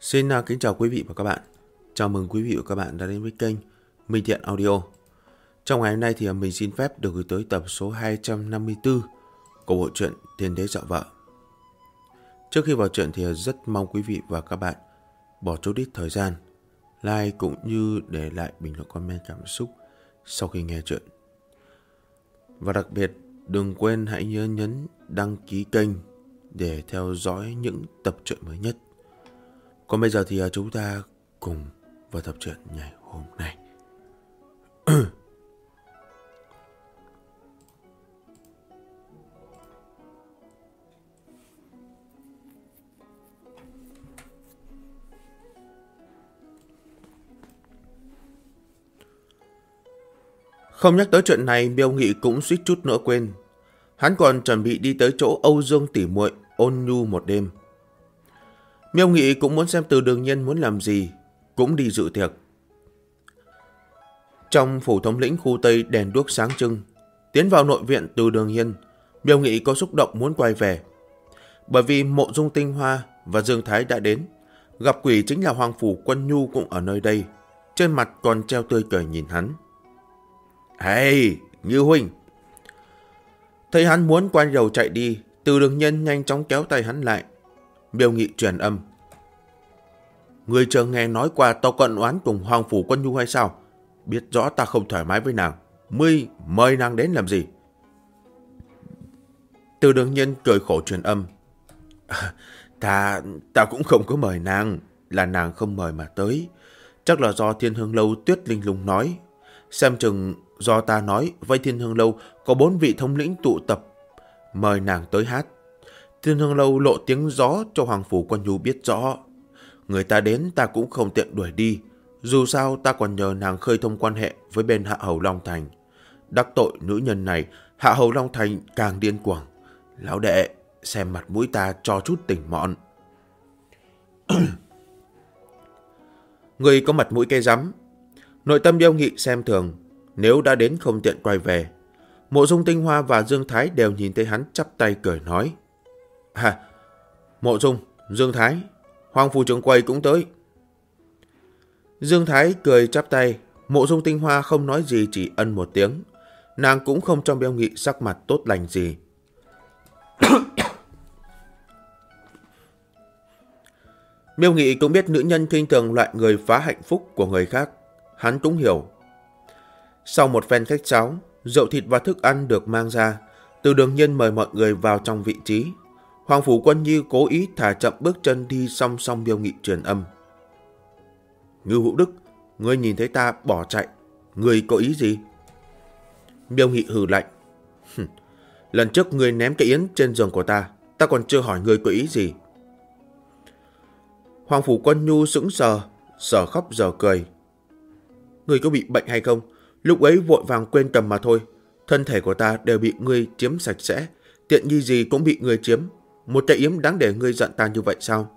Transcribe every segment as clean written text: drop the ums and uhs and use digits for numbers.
Xin kính chào quý vị và các bạn. Chào mừng quý vị và các bạn đã đến với kênh Minh Thiện Audio. Trong ngày hôm nay thì mình xin phép được gửi tới tập số 254 của bộ truyện Tiên Đế Dạo Vợ. Trước khi vào truyện thì rất mong quý vị và các bạn bỏ chút ít thời gian like cũng như để lại bình luận comment cảm xúc sau khi nghe truyện. Và đặc biệt đừng quên hãy nhớ nhấn đăng ký kênh để theo dõi những tập truyện mới nhất. Còn bây giờ thì chúng ta cùng vào tập truyện ngày hôm nay. Không nhắc tới chuyện này, Miêu Nghị cũng suýt chút nữa quên. Hắn còn chuẩn bị đi tới chỗ Âu Dương tỉ muội ôn nhu một đêm. Miêu Nghị cũng muốn xem Từ Đường Nhân muốn làm gì, cũng đi dự tiệc. Trong phủ thống lĩnh khu Tây đèn đuốc sáng trưng, tiến vào nội viện Từ Đường Nhân, Miêu Nghị có xúc động muốn quay về. Bởi vì Mộ Dung Tinh Hoa và Dương Thái đã đến, gặp quỷ chính là Hoàng Phủ Quân Nhu cũng ở nơi đây, trên mặt còn treo tươi cười nhìn hắn. Hey, Như huynh! Thấy hắn muốn quay đầu chạy đi, Từ Đường Nhân nhanh chóng kéo tay hắn lại. Miêu Nghị truyền âm. Người chưa nghe nói qua tao cận oán cùng Hoàng Phủ Quân Nhu hay sao? Biết rõ ta không thoải mái với nàng, mời nàng đến làm gì? Từ Đường Nhân cười khổ truyền âm. Ta cũng không có mời nàng, là nàng không mời mà tới. Chắc là do Thiên Hương Lâu Tuyết Linh Lung nói. Xem chừng do ta nói với Thiên Hương Lâu có 4 vị thống lĩnh tụ tập, mời nàng tới hát. Thiên Hương Lâu lộ tiếng gió cho Hoàng Phủ Quân Nhu biết rõ. Người ta đến ta cũng không tiện đuổi đi. Dù sao ta còn nhờ nàng khơi thông quan hệ với bên Hạ Hầu Long Thành. Đắc tội nữ nhân này, Hạ Hầu Long Thành càng điên cuồng. Lão đệ, xem mặt mũi ta cho chút tình mọn. Người có mặt mũi cây rắm. Nội tâm Miêu Nghị xem thường, nếu đã đến không tiện quay về. Mộ Dung Tinh Hoa và Dương Thái đều nhìn thấy hắn chắp tay cười nói. Mộ Dung, Dương Thái, Hoàng Phủ trưởng quầy cũng tới. Dương Thái cười chắp tay, Mộ Dung Tinh Hoa không nói gì, chỉ ân một tiếng. Nàng cũng không cho Miêu Nghị sắc mặt tốt lành gì. Miêu Nghị cũng biết nữ nhân khinh thường loại người phá hạnh phúc của người khác. Hắn cũng hiểu. Sau một phen khách sáo, rượu thịt và thức ăn được mang ra. Từ Đường Nhân mời mọi người vào trong vị trí. Hoàng Phủ Quân Nhu cố ý thả chậm bước chân đi song song Miêu Nghị truyền âm. Ngưu Hữu Đức, ngươi nhìn thấy ta bỏ chạy, ngươi có ý gì? Miêu Nghị hừ lạnh. Lần trước ngươi ném cái yến trên giường của ta còn chưa hỏi ngươi có ý gì. Hoàng Phủ Quân Nhu sững sờ, giờ khóc giờ cười. Ngươi có bị bệnh hay không? Lúc ấy vội vàng quên cầm mà thôi. Thân thể của ta đều bị ngươi chiếm sạch sẽ, tiện nghi gì cũng bị ngươi chiếm. Một cái yếm đáng để ngươi giận ta như vậy sao?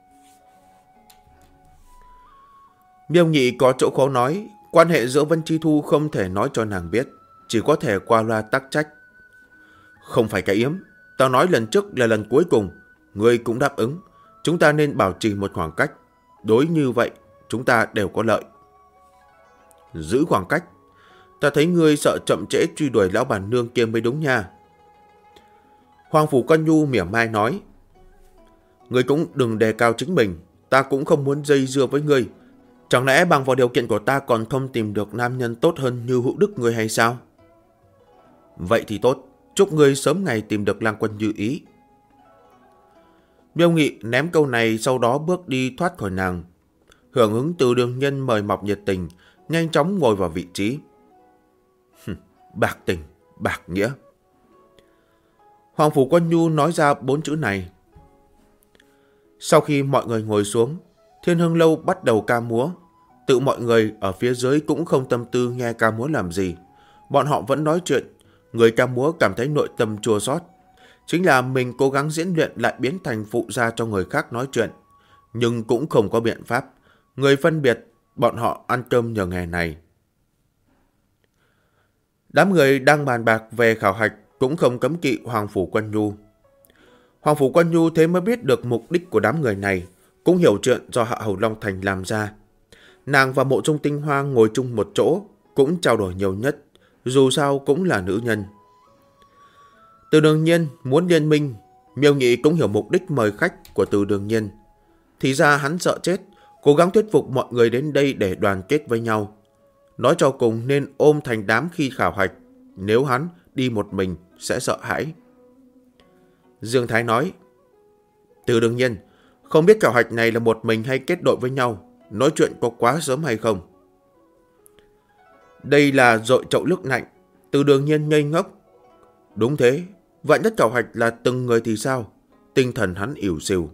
Miêu Nghị có chỗ khó nói, quan hệ giữa Vân Chi Thu không thể nói cho nàng biết, chỉ có thể qua loa tắc trách. Không phải cái yếm, tao nói lần trước là lần cuối cùng, ngươi cũng đáp ứng, chúng ta nên bảo trì một khoảng cách, đối như vậy chúng ta đều có lợi. Giữ khoảng cách, ta thấy ngươi sợ chậm trễ truy đuổi lão bản nương kia mới đúng nha. Hoàng Phủ Quân Nhu mỉa mai nói. Ngươi cũng đừng đề cao chính mình, ta cũng không muốn dây dưa với ngươi. Chẳng lẽ bằng vào điều kiện của ta còn không tìm được nam nhân tốt hơn Như Hữu Đức ngươi hay sao? Vậy thì tốt, chúc ngươi sớm ngày tìm được lang quân như ý. Miêu Nghị ném câu này sau đó bước đi thoát khỏi nàng. Hưởng ứng Từ Đường Nhân mời mọc nhiệt tình, nhanh chóng ngồi vào vị trí. Bạc tình, bạc nghĩa. Hoàng Phủ Quân Nhu nói ra 4 chữ này. Sau khi mọi người ngồi xuống, Thiên Hương Lâu bắt đầu ca múa. Tự mọi người ở phía dưới cũng không tâm tư nghe ca múa làm gì. Bọn họ vẫn nói chuyện. Người ca múa cảm thấy nội tâm chua xót. Chính là mình cố gắng diễn luyện lại biến thành phụ gia cho người khác nói chuyện. Nhưng cũng không có biện pháp. Người phân biệt, bọn họ ăn cơm nhờ nghề này. Đám người đang bàn bạc về khảo hạch cũng không cấm kỵ Hoàng Phủ Quân Nhu. Hoàng Phủ Quân Nhu thế mới biết được mục đích của đám người này, cũng hiểu chuyện do Hạ Hầu Long Thành làm ra. Nàng và Mộ Dung Tinh Hoa ngồi chung một chỗ, cũng trao đổi nhiều nhất, dù sao cũng là nữ nhân. Từ Đường Nhiên muốn liên minh, Miêu Nghị cũng hiểu mục đích mời khách của Từ Đường Nhiên. Thì ra hắn sợ chết, cố gắng thuyết phục mọi người đến đây để đoàn kết với nhau. Nói cho cùng nên ôm thành đám khi khảo hạch, nếu hắn đi một mình sẽ sợ hãi. Dương Thái nói, Từ Đường Nhiên, không biết khảo hạch này là một mình hay kết đội với nhau, nói chuyện có quá sớm hay không? Đây là dội chậu nước lạnh. Từ Đường Nhiên ngây ngốc. Đúng thế, vạn nhất khảo hạch là từng người thì sao? Tinh thần hắn ỉu xìu.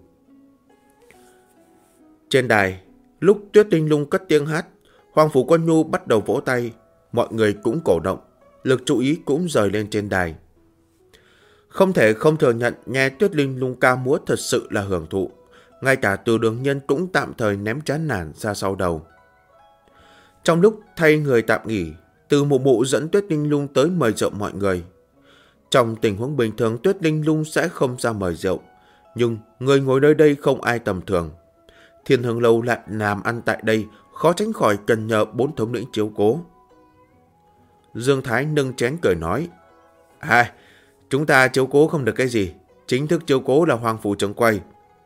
Trên đài, lúc Tuyết Linh Lung cất tiếng hát, Hoàng Phủ Quân Nhu bắt đầu vỗ tay, mọi người cũng cổ động, lực chú ý cũng rời lên trên đài. Không thể không thừa nhận nghe Tuyết Linh Lung ca múa thật sự là hưởng thụ, ngay cả Từ Đường Nhiên cũng tạm thời ném chán nản ra sau đầu. Trong lúc thay người tạm nghỉ, Từ Mụ Mụ dẫn Tuyết Linh Lung tới mời rượu mọi người. Trong tình huống bình thường Tuyết Linh Lung sẽ không ra mời rượu, nhưng người ngồi nơi đây không ai tầm thường. Thiên Hương Lâu lại làm ăn tại đây, khó tránh khỏi cần nhờ 4 thống lĩnh chiếu cố. Dương Thái nâng chén cười nói, chúng ta chiếu cố không được cái gì, chính thức chiếu cố là Hoàng Phủ Trường Quay.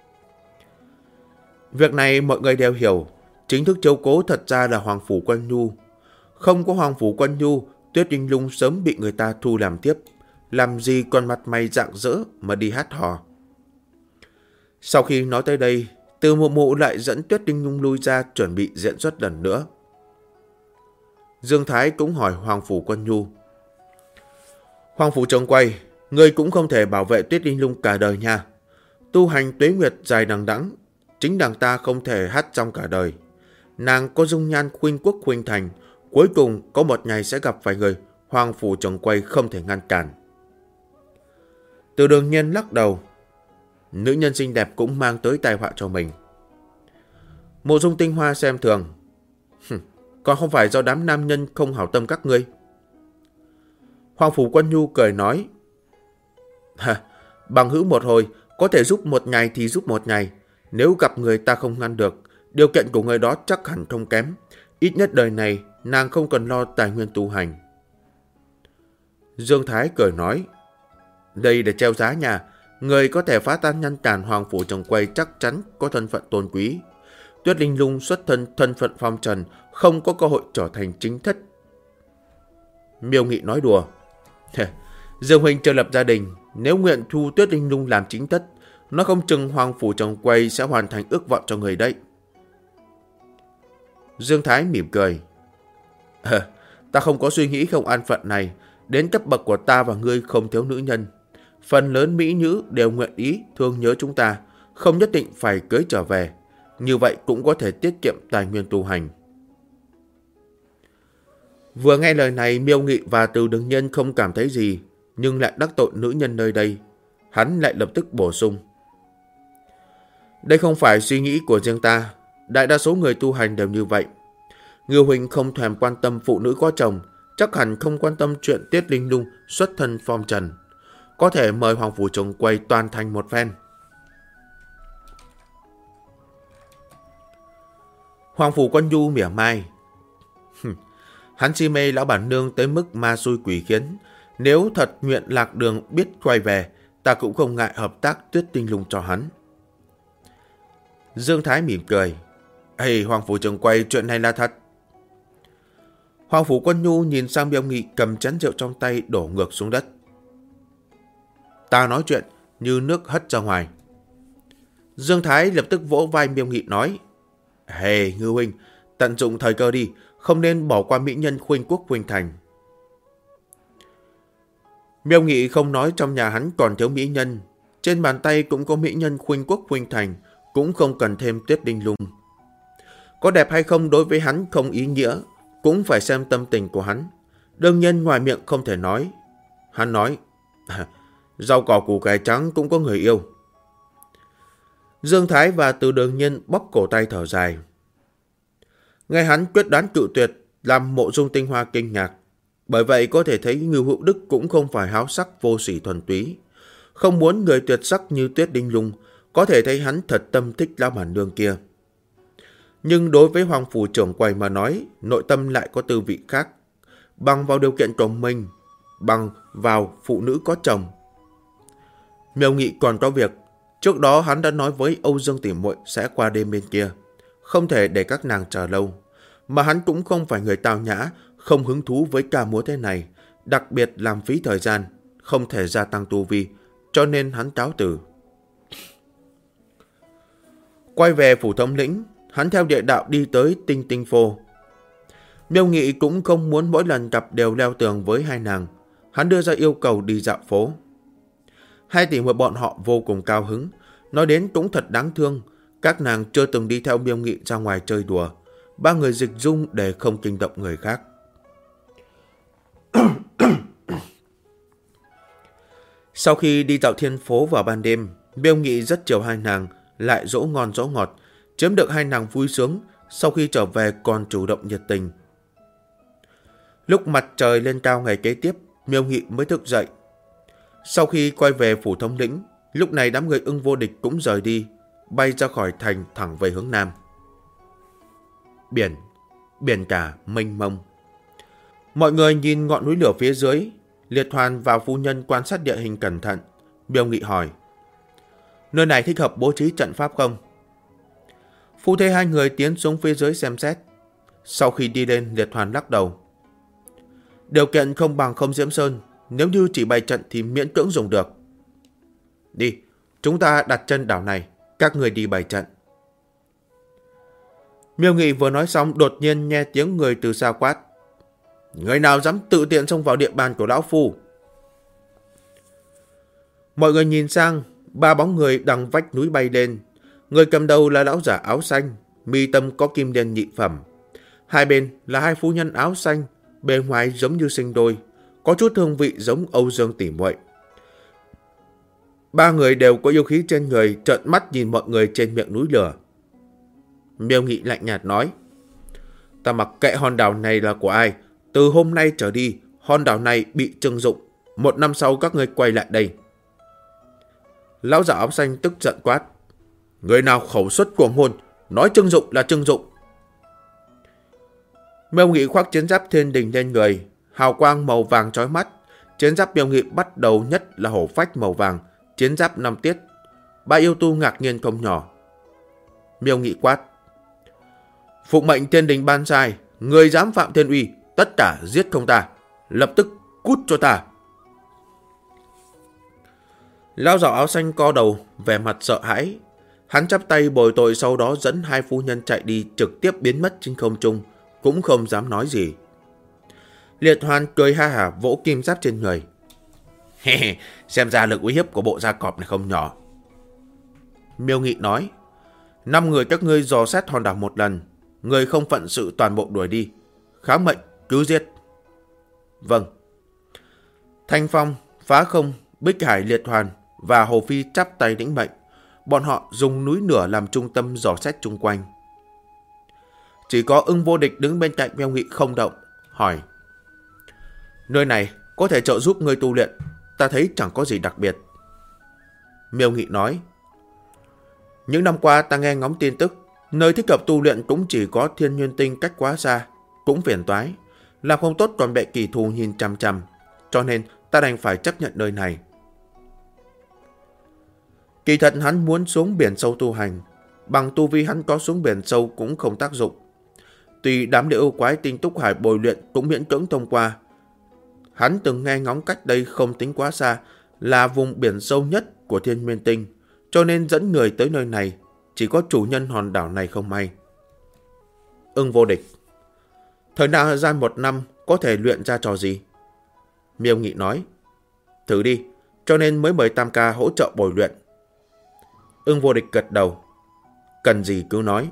Việc này mọi người đều hiểu, chính thức chiếu cố thật ra là Hoàng Phủ Quân Nhu. Không có Hoàng Phủ Quân Nhu, Tuyết Linh Lung sớm bị người ta thu làm tiếp, làm gì còn mặt mày rạng rỡ mà đi hát hò. Sau khi nói tới đây, Từ Mụ Mụ lại dẫn Tuyết Linh Lung lui ra chuẩn bị diễn xuất lần nữa. Dương Thái cũng hỏi Hoàng Phủ Quân Nhu, Hoàng Phủ Trường Quay, ngươi cũng không thể bảo vệ Tuyết Linh Lung cả đời nha. Tu hành tuế nguyệt dài đằng đẵng, chính đằng ta không thể hát trong cả đời. Nàng có dung nhan khuynh quốc khuynh thành, cuối cùng có một ngày sẽ gặp phải người Hoàng Phủ Trường Quay không thể ngăn cản. Từ Đường Nhiên lắc đầu, nữ nhân xinh đẹp cũng mang tới tai họa cho mình. Mộ Dung Tinh Hoa xem thường, còn không phải do đám nam nhân không hảo tâm các ngươi. Hoàng Phủ Quân Nhu cười nói, bằng hữu một hồi, có thể giúp một ngày thì giúp một ngày. Nếu gặp người ta không ngăn được, điều kiện của người đó chắc hẳn không kém. Ít nhất đời này, nàng không cần lo tài nguyên tu hành. Dương Thái cười nói, đây để treo giá nhà, người có thể phá tan ngăn cản Hoàng Phủ Trường Quay chắc chắn có thân phận tôn quý. Tuyết Linh Lung xuất thân phận phong trần, không có cơ hội trở thành chính thất. Miêu Nghị nói đùa, Dương huynh chưa lập gia đình, nếu nguyện thu Tuyết Linh Lung làm chính thất, nó không chừng Hoàng Phủ Trường Quay sẽ hoàn thành ước vọng cho người đấy. Dương Thái mỉm cười, ta không có suy nghĩ không an phận này, đến cấp bậc của ta và ngươi không thiếu nữ nhân. Phần lớn mỹ nữ đều nguyện ý thương nhớ chúng ta, không nhất định phải cưới trở về. Như vậy cũng có thể tiết kiệm tài nguyên tu hành. Vừa nghe lời này, Miêu Nghị và Từ Đường Nhiên không cảm thấy gì, nhưng lại đắc tội nữ nhân nơi đây. Hắn lại lập tức bổ sung, đây không phải suy nghĩ của riêng ta, đại đa số người tu hành đều như vậy. Ngưu huynh không thèm quan tâm phụ nữ có chồng, chắc hẳn không quan tâm chuyện Tuyết Linh Lung xuất thân phong trần. Có thể mời Hoàng Phủ Trường Quay toàn thành một phen. Hoàng Phủ Quân Nhu mỉa mai, hắn si mê lão bản nương tới mức ma xui quỷ khiến. Nếu thật nguyện lạc đường biết quay về, ta cũng không ngại hợp tác Tuyết Linh Lung cho hắn. Dương Thái mỉm cười, Hoàng Phủ Trường Quay, chuyện này là thật. Hoàng Phủ Quân Nhu nhìn sang Miêu Nghị cầm chén rượu trong tay đổ ngược xuống đất. Ta nói chuyện như nước hất ra ngoài. Dương Thái lập tức vỗ vai Miêu Nghị nói, Ngưu huynh, tận dụng thời cơ đi, không nên bỏ qua mỹ nhân khuynh quốc khuynh thành. Miêu Nghị không nói trong nhà hắn còn thiếu mỹ nhân, trên bàn tay cũng có mỹ nhân khuynh quốc khuynh thành, cũng không cần thêm Tuyết Linh Lung. Có đẹp hay không đối với hắn không ý nghĩa, cũng phải xem tâm tình của hắn. Đương nhiên ngoài miệng không thể nói. Hắn nói, rau cỏ củ cải trắng cũng có người yêu. Dương Thái và Từ Đường Nhiên bóp cổ tay thở dài. Nghe hắn quyết đoán cự tuyệt, làm Mộ Dung Tinh Hoa kinh ngạc. Bởi vậy có thể thấy Ngưu Hữu Đức cũng không phải háo sắc vô sỉ thuần túy. Không muốn người tuyệt sắc như Tuyết Linh Lung, có thể thấy hắn thật tâm thích lão bản nương kia. Nhưng đối với Hoàng phủ trưởng quầy mà nói, nội tâm lại có tư vị khác. Bằng vào điều kiện của mình, bằng vào phụ nữ có chồng. Miêu Nghị còn có việc. Trước đó hắn đã nói với Âu Dương tỉ muội sẽ qua đêm bên kia. Không thể để các nàng chờ lâu. Mà hắn cũng không phải người tao nhã, không hứng thú với ca múa thế này. Đặc biệt làm phí thời gian, không thể gia tăng tu vi. Cho nên hắn cáo từ. Quay về phủ thống lĩnh, hắn theo địa đạo đi tới Tinh Tinh Phô. Miêu Nghị cũng không muốn mỗi lần gặp đều leo tường với hai nàng. Hắn đưa ra yêu cầu đi dạo phố. Hai tỷ muội bọn họ vô cùng cao hứng. Nói đến cũng thật đáng thương. Các nàng chưa từng đi theo Miêu Nghị ra ngoài chơi đùa. Ba người dịch dung để không kinh động người khác. Sau khi đi dạo thiên phố vào ban đêm, Miêu Nghị rất chiều hai nàng, lại dỗ ngon dỗ ngọt, chiếm được hai nàng vui sướng. Sau khi trở về còn chủ động nhiệt tình. Lúc mặt trời lên cao ngày kế tiếp, Miêu Nghị mới thức dậy. Sau khi quay về phủ thống lĩnh, lúc này đám người Ưng Vô Địch cũng rời đi, bay ra khỏi thành thẳng về hướng nam. Biển cả mênh mông. Mọi người nhìn ngọn núi lửa phía dưới. Liệt Hoàn và phu nhân quan sát địa hình cẩn thận. Miêu Nghị hỏi: nơi này thích hợp bố trí trận pháp không? Phu thê hai người tiến xuống phía dưới xem xét. Sau khi đi lên, Liệt Hoàn lắc đầu: điều kiện không bằng Không Diễm Sơn. Nếu như chỉ bày trận thì miễn cưỡng dùng được. Đi, chúng ta đặt chân đảo này, các người đi bày trận. Miêu Nghị vừa nói xong, đột nhiên nghe tiếng người từ xa quát: người nào dám tự tiện xông vào địa bàn của lão phu? Mọi người nhìn sang, ba bóng người đằng vách núi bay lên. Người cầm đầu là lão giả áo xanh, mi tâm có kim đen nhị phẩm. Hai bên là hai phu nhân áo xanh, bề ngoài giống như sinh đôi, có chút hương vị giống Âu Dương tỉ muội. Ba người đều có yêu khí trên người, trợn mắt nhìn mọi người trên miệng núi lửa. Miêu Nghị lạnh nhạt nói: ta mặc kệ hòn đảo này là của ai, từ hôm nay trở đi, hòn đảo này bị trưng dụng. 1 năm sau các ngươi quay lại đây. Lão giả áo xanh tức giận quát: người nào khẩu xuất cuồng ngôn, nói trưng dụng là trưng dụng. Miêu Nghị khoác chiến giáp thiên đình lên người, hào quang màu vàng chói mắt. Chiến giáp Miêu Nghị bắt đầu nhất là hổ phách màu vàng, chiến giáp 5 tiết. Ba yêu tu ngạc nhiên không nhỏ. Miêu Nghị quát: phụng mệnh thiên đình ban sai, người dám phạm thiên uy, tất cả giết không ta, lập tức cút cho ta. Lão giả áo xanh co đầu, vẻ mặt sợ hãi. Hắn chắp tay bồi tội, sau đó dẫn hai phu nhân chạy đi, trực tiếp biến mất trên không trung, cũng không dám nói gì. Liệt Hoàn cười ha hả vỗ kim giáp trên người. Xem ra lực uy hiếp của bộ da cọp này không nhỏ. Miêu Nghị nói: 5 người các ngươi dò xét hòn đảo một lần, người không phận sự toàn bộ đuổi đi, kháng mệnh cứ giết. Vâng. Thanh Phong, Phá Không, Bích Hải, Liệt Hoàn và Hồ Phi chắp tay lĩnh mệnh. Bọn họ dùng núi lửa làm trung tâm dò xét chung quanh. Chỉ có Ưng Vô Địch đứng bên cạnh Miêu Nghị không động, hỏi: nơi này có thể trợ giúp ngươi tu luyện, ta thấy chẳng có gì đặc biệt. Miêu Nghị nói: những năm qua ta nghe ngóng tin tức, nơi thích hợp tu luyện cũng chỉ có Thiên Nguyên Tinh cách quá xa, cũng phiền toái, làm không tốt còn bị kẻ thù nhìn chằm chằm, cho nên ta đành phải chấp nhận nơi này. Kỳ thật hắn muốn xuống biển sâu tu hành, bằng tu vi hắn có xuống biển sâu cũng không tác dụng. Tuy đám địa yêu quái tinh túc hải bồi luyện cũng miễn cưỡng thông qua. Hắn từng nghe ngóng cách đây không tính quá xa, là vùng biển sâu nhất của Thiên Nguyên Tinh, cho nên dẫn người tới nơi này. Chỉ có chủ nhân hòn đảo này không may. Ưng Vô Địch: thời gian 1 năm có thể luyện ra trò gì? Miêu Nghị nói: thử đi, cho nên mới mời Tam Ca hỗ trợ bồi luyện. Ưng Vô Địch gật đầu: cần gì cứ nói.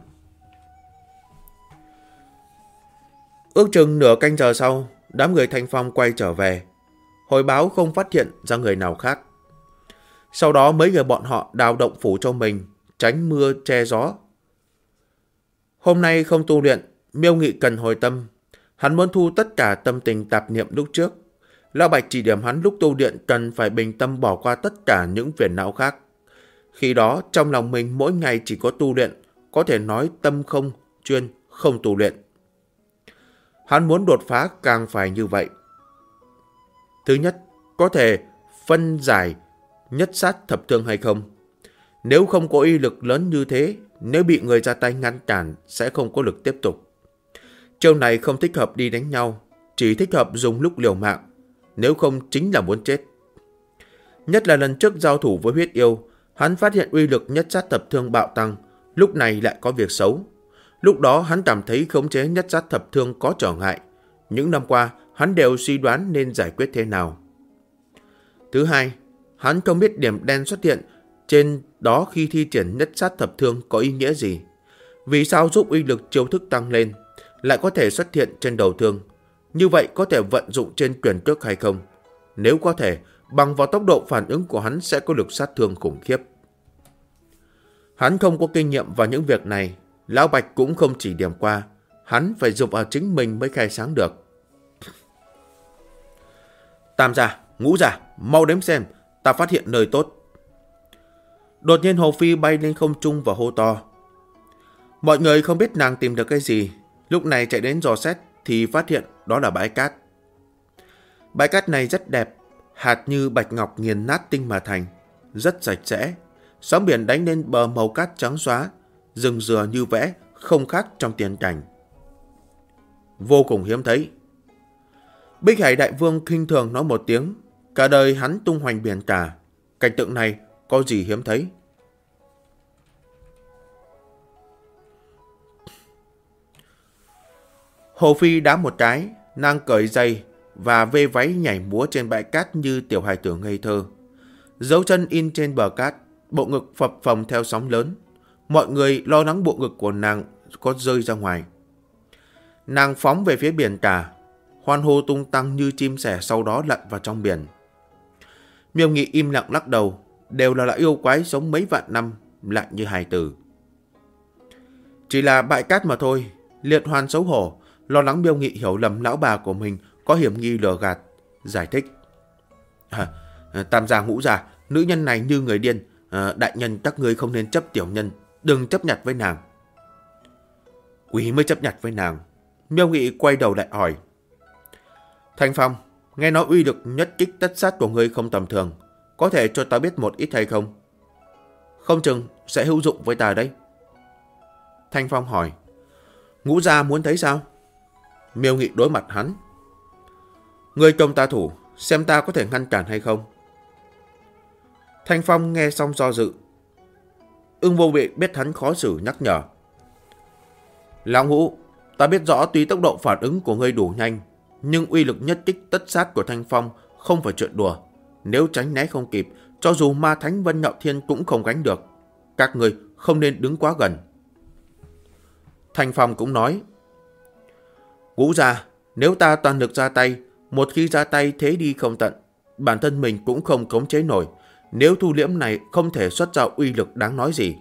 Ước chừng nửa canh giờ sau, đám người Thanh Phong quay trở về, hồi báo không phát hiện ra người nào khác. Sau đó mấy người bọn họ đào động phủ cho mình, tránh mưa che gió. Hôm nay không tu luyện, Miêu Nghị cần hồi tâm. Hắn muốn thu tất cả tâm tình tạp niệm lúc trước. Lão Bạch chỉ điểm hắn lúc tu luyện cần phải bình tâm bỏ qua tất cả những phiền não khác. Khi đó trong lòng mình mỗi ngày chỉ có tu luyện, có thể nói tâm không chuyên, không tu luyện. Hắn muốn đột phá càng phải như vậy. Thứ nhất, có thể phân giải nhất sát thập thương hay không. Nếu không có uy lực lớn như thế, nếu bị người ra tay ngăn cản sẽ không có lực tiếp tục. Chiêu này không thích hợp đi đánh nhau, chỉ thích hợp dùng lúc liều mạng, nếu không chính là muốn chết. Nhất là lần trước giao thủ với huyết yêu, hắn phát hiện uy lực nhất sát thập thương bạo tăng, lúc này lại có việc xấu. Lúc đó hắn cảm thấy khống chế nhất sát thập thương có trở ngại. Những năm qua, hắn đều suy đoán nên giải quyết thế nào. Thứ hai, hắn không biết điểm đen xuất hiện trên đó khi thi triển nhất sát thập thương có ý nghĩa gì. Vì sao giúp uy lực chiêu thức tăng lên, lại có thể xuất hiện trên đầu thương? Như vậy có thể vận dụng trên quyền cước hay không? Nếu có thể, bằng vào tốc độ phản ứng của hắn sẽ có lực sát thương khủng khiếp. Hắn không có kinh nghiệm vào những việc này, Lão Bạch cũng không chỉ điểm qua, hắn phải dùng vào chính mình mới khai sáng được. Tam gia, Ngũ gia, mau đếm xem, ta phát hiện nơi tốt. Đột nhiên Hồ Phi bay lên không trung và hô to. Mọi người không biết nàng tìm được cái gì, lúc này chạy đến dò xét thì phát hiện đó là bãi cát. Bãi cát này rất đẹp, hạt như bạch ngọc nghiền nát tinh mà thành, rất sạch sẽ. Sóng biển đánh lên bờ màu cát trắng xóa, rừng dừa như vẽ, không khác trong tiền cảnh. Vô cùng hiếm thấy. Bích Hải Đại Vương khinh thường nói một tiếng, cả đời hắn tung hoành biển cả. Cảnh tượng này có gì hiếm thấy? Hồ Phi đá một cái, nàng cởi giày và vê váy nhảy múa trên bãi cát như tiểu hài tử ngây thơ. Dấu chân in trên bờ cát, bộ ngực phập phồng theo sóng lớn. Mọi người lo lắng bộ ngực của nàng có rơi ra ngoài. Nàng phóng về phía biển cả, hoan hô tung tăng như chim sẻ, sau đó lặn vào trong biển. Miêu Nghị im lặng lắc đầu, đều là loại yêu quái sống mấy vạn năm, lại như hài tử. Chỉ là bãi cát mà thôi. Liệt Hoàn xấu hổ, lo lắng Miêu Nghị hiểu lầm lão bà của mình có hiểm nghi lừa gạt, giải thích. Tam gia Ngũ gia, nữ nhân này như người điên, đại nhân các ngươi không nên chấp tiểu nhân, đừng chấp nhặt với nàng. Quý mới chấp nhặt với nàng. Miêu Nghị quay đầu lại hỏi. Thanh Phong, nghe nói uy lực nhất kích tất sát của ngươi không tầm thường, có thể cho ta biết một ít hay không? Không chừng sẽ hữu dụng với ta đấy. Thanh Phong hỏi. Ngũ gia muốn thấy sao? Miêu Nghị đối mặt hắn. Ngươi công ta thủ, xem ta có thể ngăn cản hay không. Thanh Phong nghe xong do dự. Ưng Vô Bị biết hắn khó xử nhắc nhở. Lão Ngũ, ta biết rõ tuy tốc độ phản ứng của ngươi đủ nhanh, nhưng uy lực nhất kích tất sát của Thanh Phong không phải chuyện đùa. Nếu tránh né không kịp, cho dù ma thánh Vân Nhạo Thiên cũng không gánh được. Các ngươi không nên đứng quá gần. Thanh Phong cũng nói. Ngũ gia, nếu ta toàn lực ra tay, một khi ra tay thế đi không tận, bản thân mình cũng không khống chế nổi. Nếu thu liễm này không thể xuất ra uy lực đáng nói gì.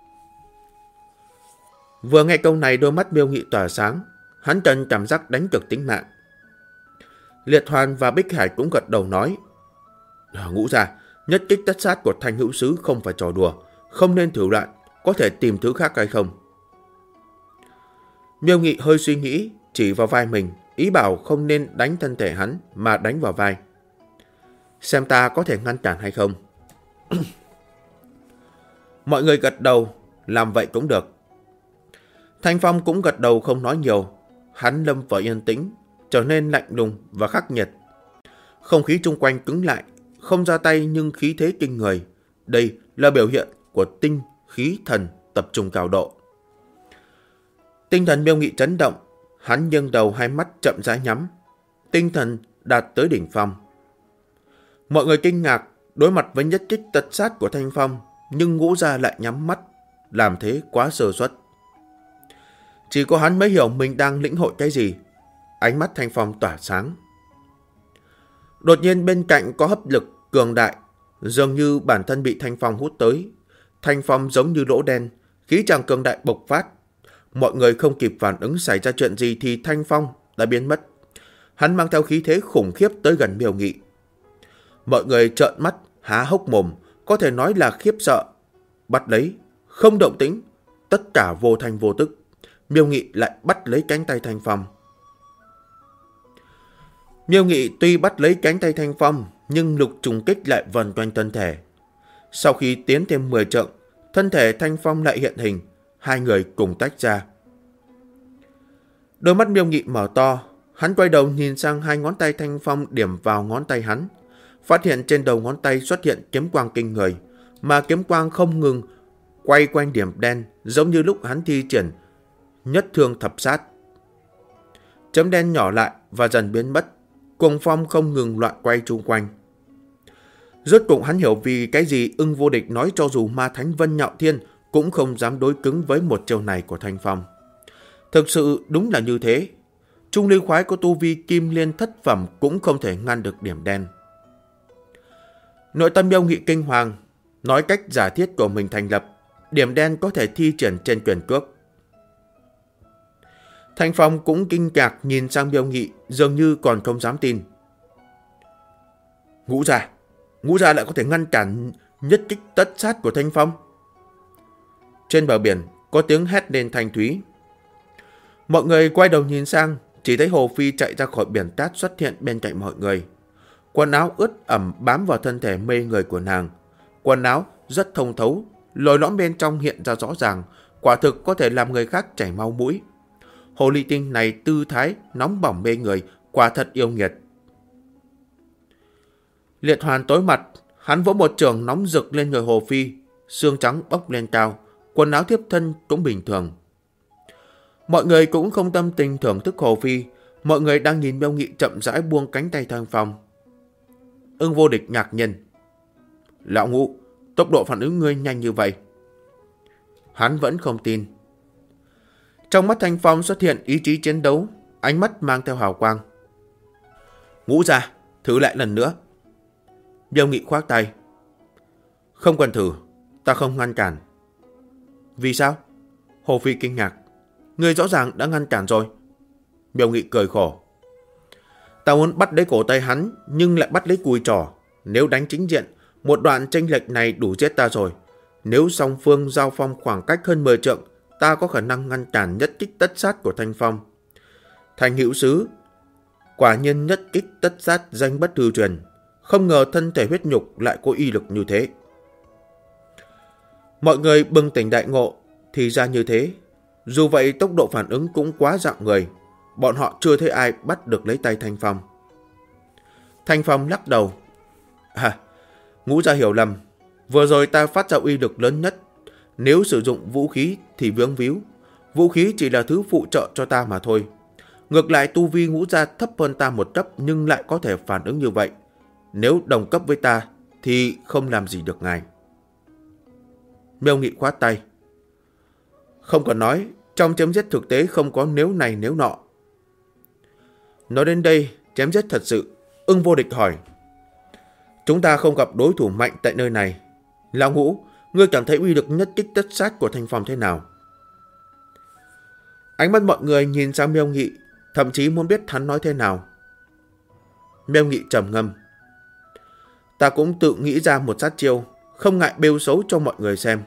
Vừa nghe câu này, đôi mắt Miêu Nghị tỏa sáng. Hắn cần cảm giác đánh cược tính mạng. Liệt Hoàn và Bích Hải cũng gật đầu nói. Ngũ gia, nhất kích tất sát của Thanh Hữu Sứ không phải trò đùa, không nên thử loạn, có thể tìm thứ khác hay không? Miêu Nghị hơi suy nghĩ, chỉ vào vai mình, ý bảo không nên đánh thân thể hắn mà đánh vào vai. Xem ta có thể ngăn cản hay không? Mọi người gật đầu, làm vậy cũng được. Thanh Phong cũng gật đầu không nói nhiều. Hắn lâm vào yên tĩnh, trở nên lạnh lùng và khắc nghiệt. Không khí chung quanh cứng lại, không ra tay nhưng khí thế kinh người. Đây là biểu hiện của tinh khí thần tập trung cao độ. Tinh thần Miêu Nghị chấn động, hắn nghiêng đầu, hai mắt chậm rãi nhắm. Tinh thần đạt tới đỉnh phong. Mọi người kinh ngạc đối mặt với nhất kích tật sát của Thanh Phong, nhưng Ngũ gia lại nhắm mắt, làm thế quá sơ suất. Chỉ có hắn mới hiểu mình đang lĩnh hội cái gì. Ánh mắt Thanh Phong tỏa sáng. Đột nhiên bên cạnh có hấp lực cường đại, dường như bản thân bị Thanh Phong hút tới. Thanh Phong giống như lỗ đen, khí tràng cường đại bộc phát. Mọi người không kịp phản ứng xảy ra chuyện gì thì Thanh Phong đã biến mất. Hắn mang theo khí thế khủng khiếp tới gần Miêu Nghị. Mọi người trợn mắt, há hốc mồm, có thể nói là khiếp sợ. bắt lấy, không động tĩnh, tất cả vô thanh vô tức. Miêu Nghị lại bắt lấy cánh tay Thanh Phong. Miêu Nghị tuy bắt lấy cánh tay Thanh Phong, nhưng lực trùng kích lại vần quanh thân thể. Sau khi tiến thêm 10 trượng, thân thể Thanh Phong lại hiện hình, hai người cùng tách ra. Đôi mắt Miêu Nghị mở to, hắn quay đầu nhìn sang hai ngón tay Thanh Phong điểm vào ngón tay hắn, phát hiện trên đầu ngón tay xuất hiện kiếm quang kinh người, mà kiếm quang không ngừng quay quanh điểm đen, giống như lúc hắn thi triển nhất thương thập sát. Chấm đen nhỏ lại và dần biến mất, cuồng phong không ngừng loạn quay chung quanh. Rốt cuộc hắn hiểu vì cái gì Ưng Vô Địch nói cho dù ma thánh Vân Nhạo Thiên cũng không dám đối cứng với một chiêu này của Thanh Phong. Thực sự đúng là như thế. Trung Lưu Khoái có tu vi kim liên thất phẩm cũng không thể ngăn được điểm đen. Nội tâm Miêu Nghị kinh hoàng, nói cách giả thiết của mình thành lập, điểm đen có thể thi triển trên quyền cước. Thanh Phong cũng kinh ngạc nhìn sang Miêu Nghị, dường như còn không dám tin. Ngũ gia lại có thể ngăn cản nhất kích tất sát của Thanh Phong. Trên bờ biển có tiếng hét lên thanh thúy. Mọi người quay đầu nhìn sang, chỉ thấy Hồ Phi chạy ra khỏi biển cát xuất hiện bên cạnh mọi người. Quần áo ướt ẩm bám vào thân thể mê người của nàng. Quần áo rất thông thấu, lồi lõm bên trong hiện ra rõ ràng, quả thực có thể làm người khác chảy máu mũi. Hồ ly tinh này tư thái nóng bỏng mê người, quả thật yêu nghiệt. Liệt Hoàn tối mặt, hắn vỗ một trường nóng rực lên người Hồ Phi, xương trắng bốc lên cao, quần áo thiếp thân cũng bình thường. Mọi người cũng không tâm tình thưởng thức Hồ Phi, mọi người đang nhìn Miêu Nghị chậm rãi buông cánh tay Thanh Phong. Ưng Vô Địch ngạc nhiên. Lão Ngũ, tốc độ phản ứng ngươi nhanh như vậy. Hắn vẫn không tin. Trong mắt Thanh Phong xuất hiện ý chí chiến đấu, ánh mắt mang theo hào quang. Ngũ gia, thử lại lần nữa. Miêu Nghị khoác tay. Không cần thử, ta không ngăn cản. Vì sao? Hồ Phi kinh ngạc. Ngươi rõ ràng đã ngăn cản rồi. Miêu Nghị cười khổ. Ta muốn bắt lấy cổ tay hắn, nhưng lại bắt lấy cùi trỏ. Nếu đánh chính diện, một đoạn chênh lệch này đủ giết ta rồi. Nếu song phương giao phong khoảng cách hơn 10 trượng, ta có khả năng ngăn cản nhất kích tất sát của Thanh Phong. Thành hữu sứ, quả nhiên nhất kích tất sát danh bất hư truyền. Không ngờ thân thể huyết nhục lại có uy lực như thế. Mọi người bừng tỉnh đại ngộ, thì ra như thế. Dù vậy tốc độ phản ứng cũng quá dạng người. Bọn họ chưa thấy ai bắt được lấy tay Thanh Phong. Thanh Phong lắc đầu. Ngũ gia hiểu lầm. Vừa rồi ta phát ra uy lực lớn nhất. Nếu sử dụng vũ khí thì vướng víu. Vũ khí chỉ là thứ phụ trợ cho ta mà thôi. Ngược lại tu vi Ngũ gia thấp hơn ta một cấp nhưng lại có thể phản ứng như vậy. Nếu đồng cấp với ta thì không làm gì được ngài. Miêu Nghị khoát tay. Không cần nói, trong chém giết thực tế không có nếu này nếu nọ. Nói đến đây, chém giết thật sự, Ưng Vô Địch hỏi. Chúng ta không gặp đối thủ mạnh tại nơi này. Lão Ngũ, ngươi cảm thấy uy lực nhất kích tất sát của Thanh Phong thế nào? Ánh mắt mọi người nhìn sang Miêu Nghị, thậm chí muốn biết hắn nói thế nào. Miêu Nghị trầm ngâm. Ta cũng tự nghĩ ra một sát chiêu, không ngại bêu xấu cho mọi người xem.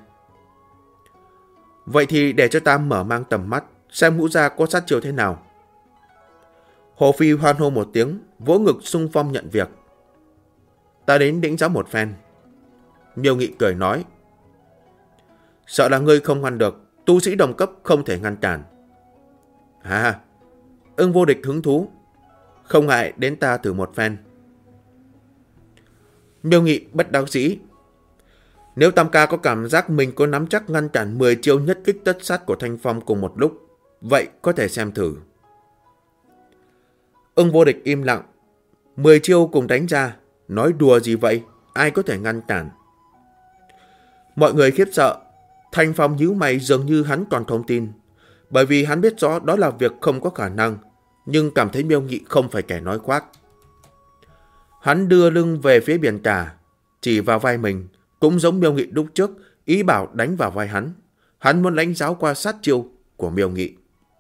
Vậy thì để cho ta mở mang tầm mắt, xem Ngũ gia có sát chiêu thế nào. Hồ Phi hoan hô một tiếng, vỗ ngực xung phong nhận việc. Ta đến đánh giá một phen. Miêu Nghị cười nói. Sợ là ngươi không ngăn được, tu sĩ đồng cấp không thể ngăn cản. Ưng Vô Địch hứng thú. Không ngại đến ta thử một phen. Miêu Nghị bất đắc dĩ. Nếu Tam Ca có cảm giác mình có nắm chắc ngăn cản 10 chiêu nhất kích tất sát của Thanh Phong cùng một lúc, vậy có thể xem thử. Ưng Vô Địch im lặng. 10 chiêu cùng đánh ra, nói đùa gì vậy, ai có thể ngăn cản. Mọi người khiếp sợ. Thanh Phong nhíu mày dường như hắn còn không tin, bởi vì hắn biết rõ đó là việc không có khả năng, nhưng cảm thấy Miêu Nghị không phải kẻ nói khoác. Hắn đưa lưng về phía biển cả, chỉ vào vai mình, cũng giống Miêu Nghị lúc trước, ý bảo đánh vào vai hắn. Hắn muốn lãnh giáo qua sát chiêu của Miêu Nghị.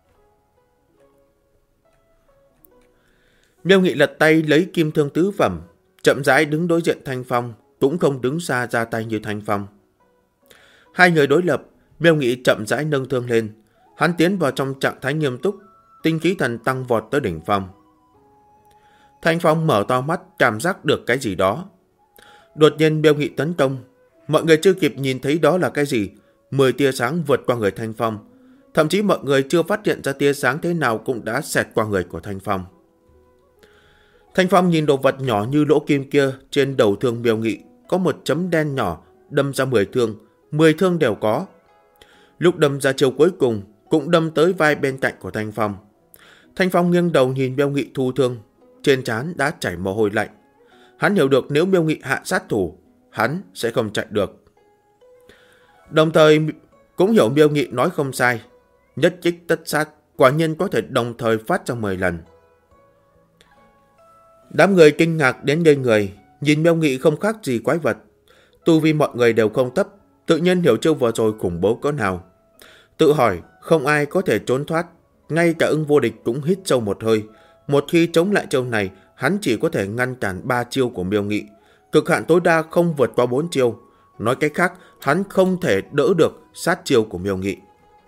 Miêu Nghị lật tay lấy kim thương tứ phẩm, chậm rãi đứng đối diện Thanh Phong, cũng không đứng xa ra tay như Thanh Phong. Hai người đối lập, Miêu Nghị chậm rãi nâng thương lên. Hắn tiến vào trong trạng thái nghiêm túc, tinh khí thần tăng vọt tới đỉnh phong. Thanh Phong mở to mắt, cảm giác được cái gì đó. Đột nhiên Miêu Nghị tấn công. Mọi người chưa kịp nhìn thấy đó là cái gì, 10 tia sáng vượt qua người Thanh Phong. Thậm chí mọi người chưa phát hiện ra tia sáng thế nào cũng đã xẹt qua người của Thanh Phong. Thanh Phong nhìn đồ vật nhỏ như lỗ kim kia trên đầu thương Miêu Nghị, có một chấm đen nhỏ đâm ra 10 thương, 10 thương đều có. Lúc đâm ra chiều cuối cùng cũng đâm tới vai bên cạnh của Thanh Phong. Thanh Phong nghiêng đầu nhìn Miêu Nghị thu thương, trên trán đã chảy mồ hôi lạnh. Hắn hiểu được nếu Miêu Nghị hạ sát thủ, hắn sẽ không chạy được. Đồng thời cũng hiểu Miêu Nghị nói không sai, nhất kích tất sát quả nhiên có thể đồng thời phát ra 10 lần. Đám người kinh ngạc đến ngây người, nhìn Miêu Nghị không khác gì quái vật. Tu vi mọi người đều không thấp, tự nhiên hiểu chiêu vừa rồi khủng bố cỡ nào. Tự hỏi không ai có thể trốn thoát, ngay cả Ưng Vô Địch cũng hít sâu một hơi. Một khi chống lại chiêu này, hắn chỉ có thể ngăn cản 3 chiêu của Miêu Nghị, cực hạn tối đa không vượt qua 4 chiêu. Nói cách khác, hắn không thể đỡ được sát chiêu của Miêu Nghị.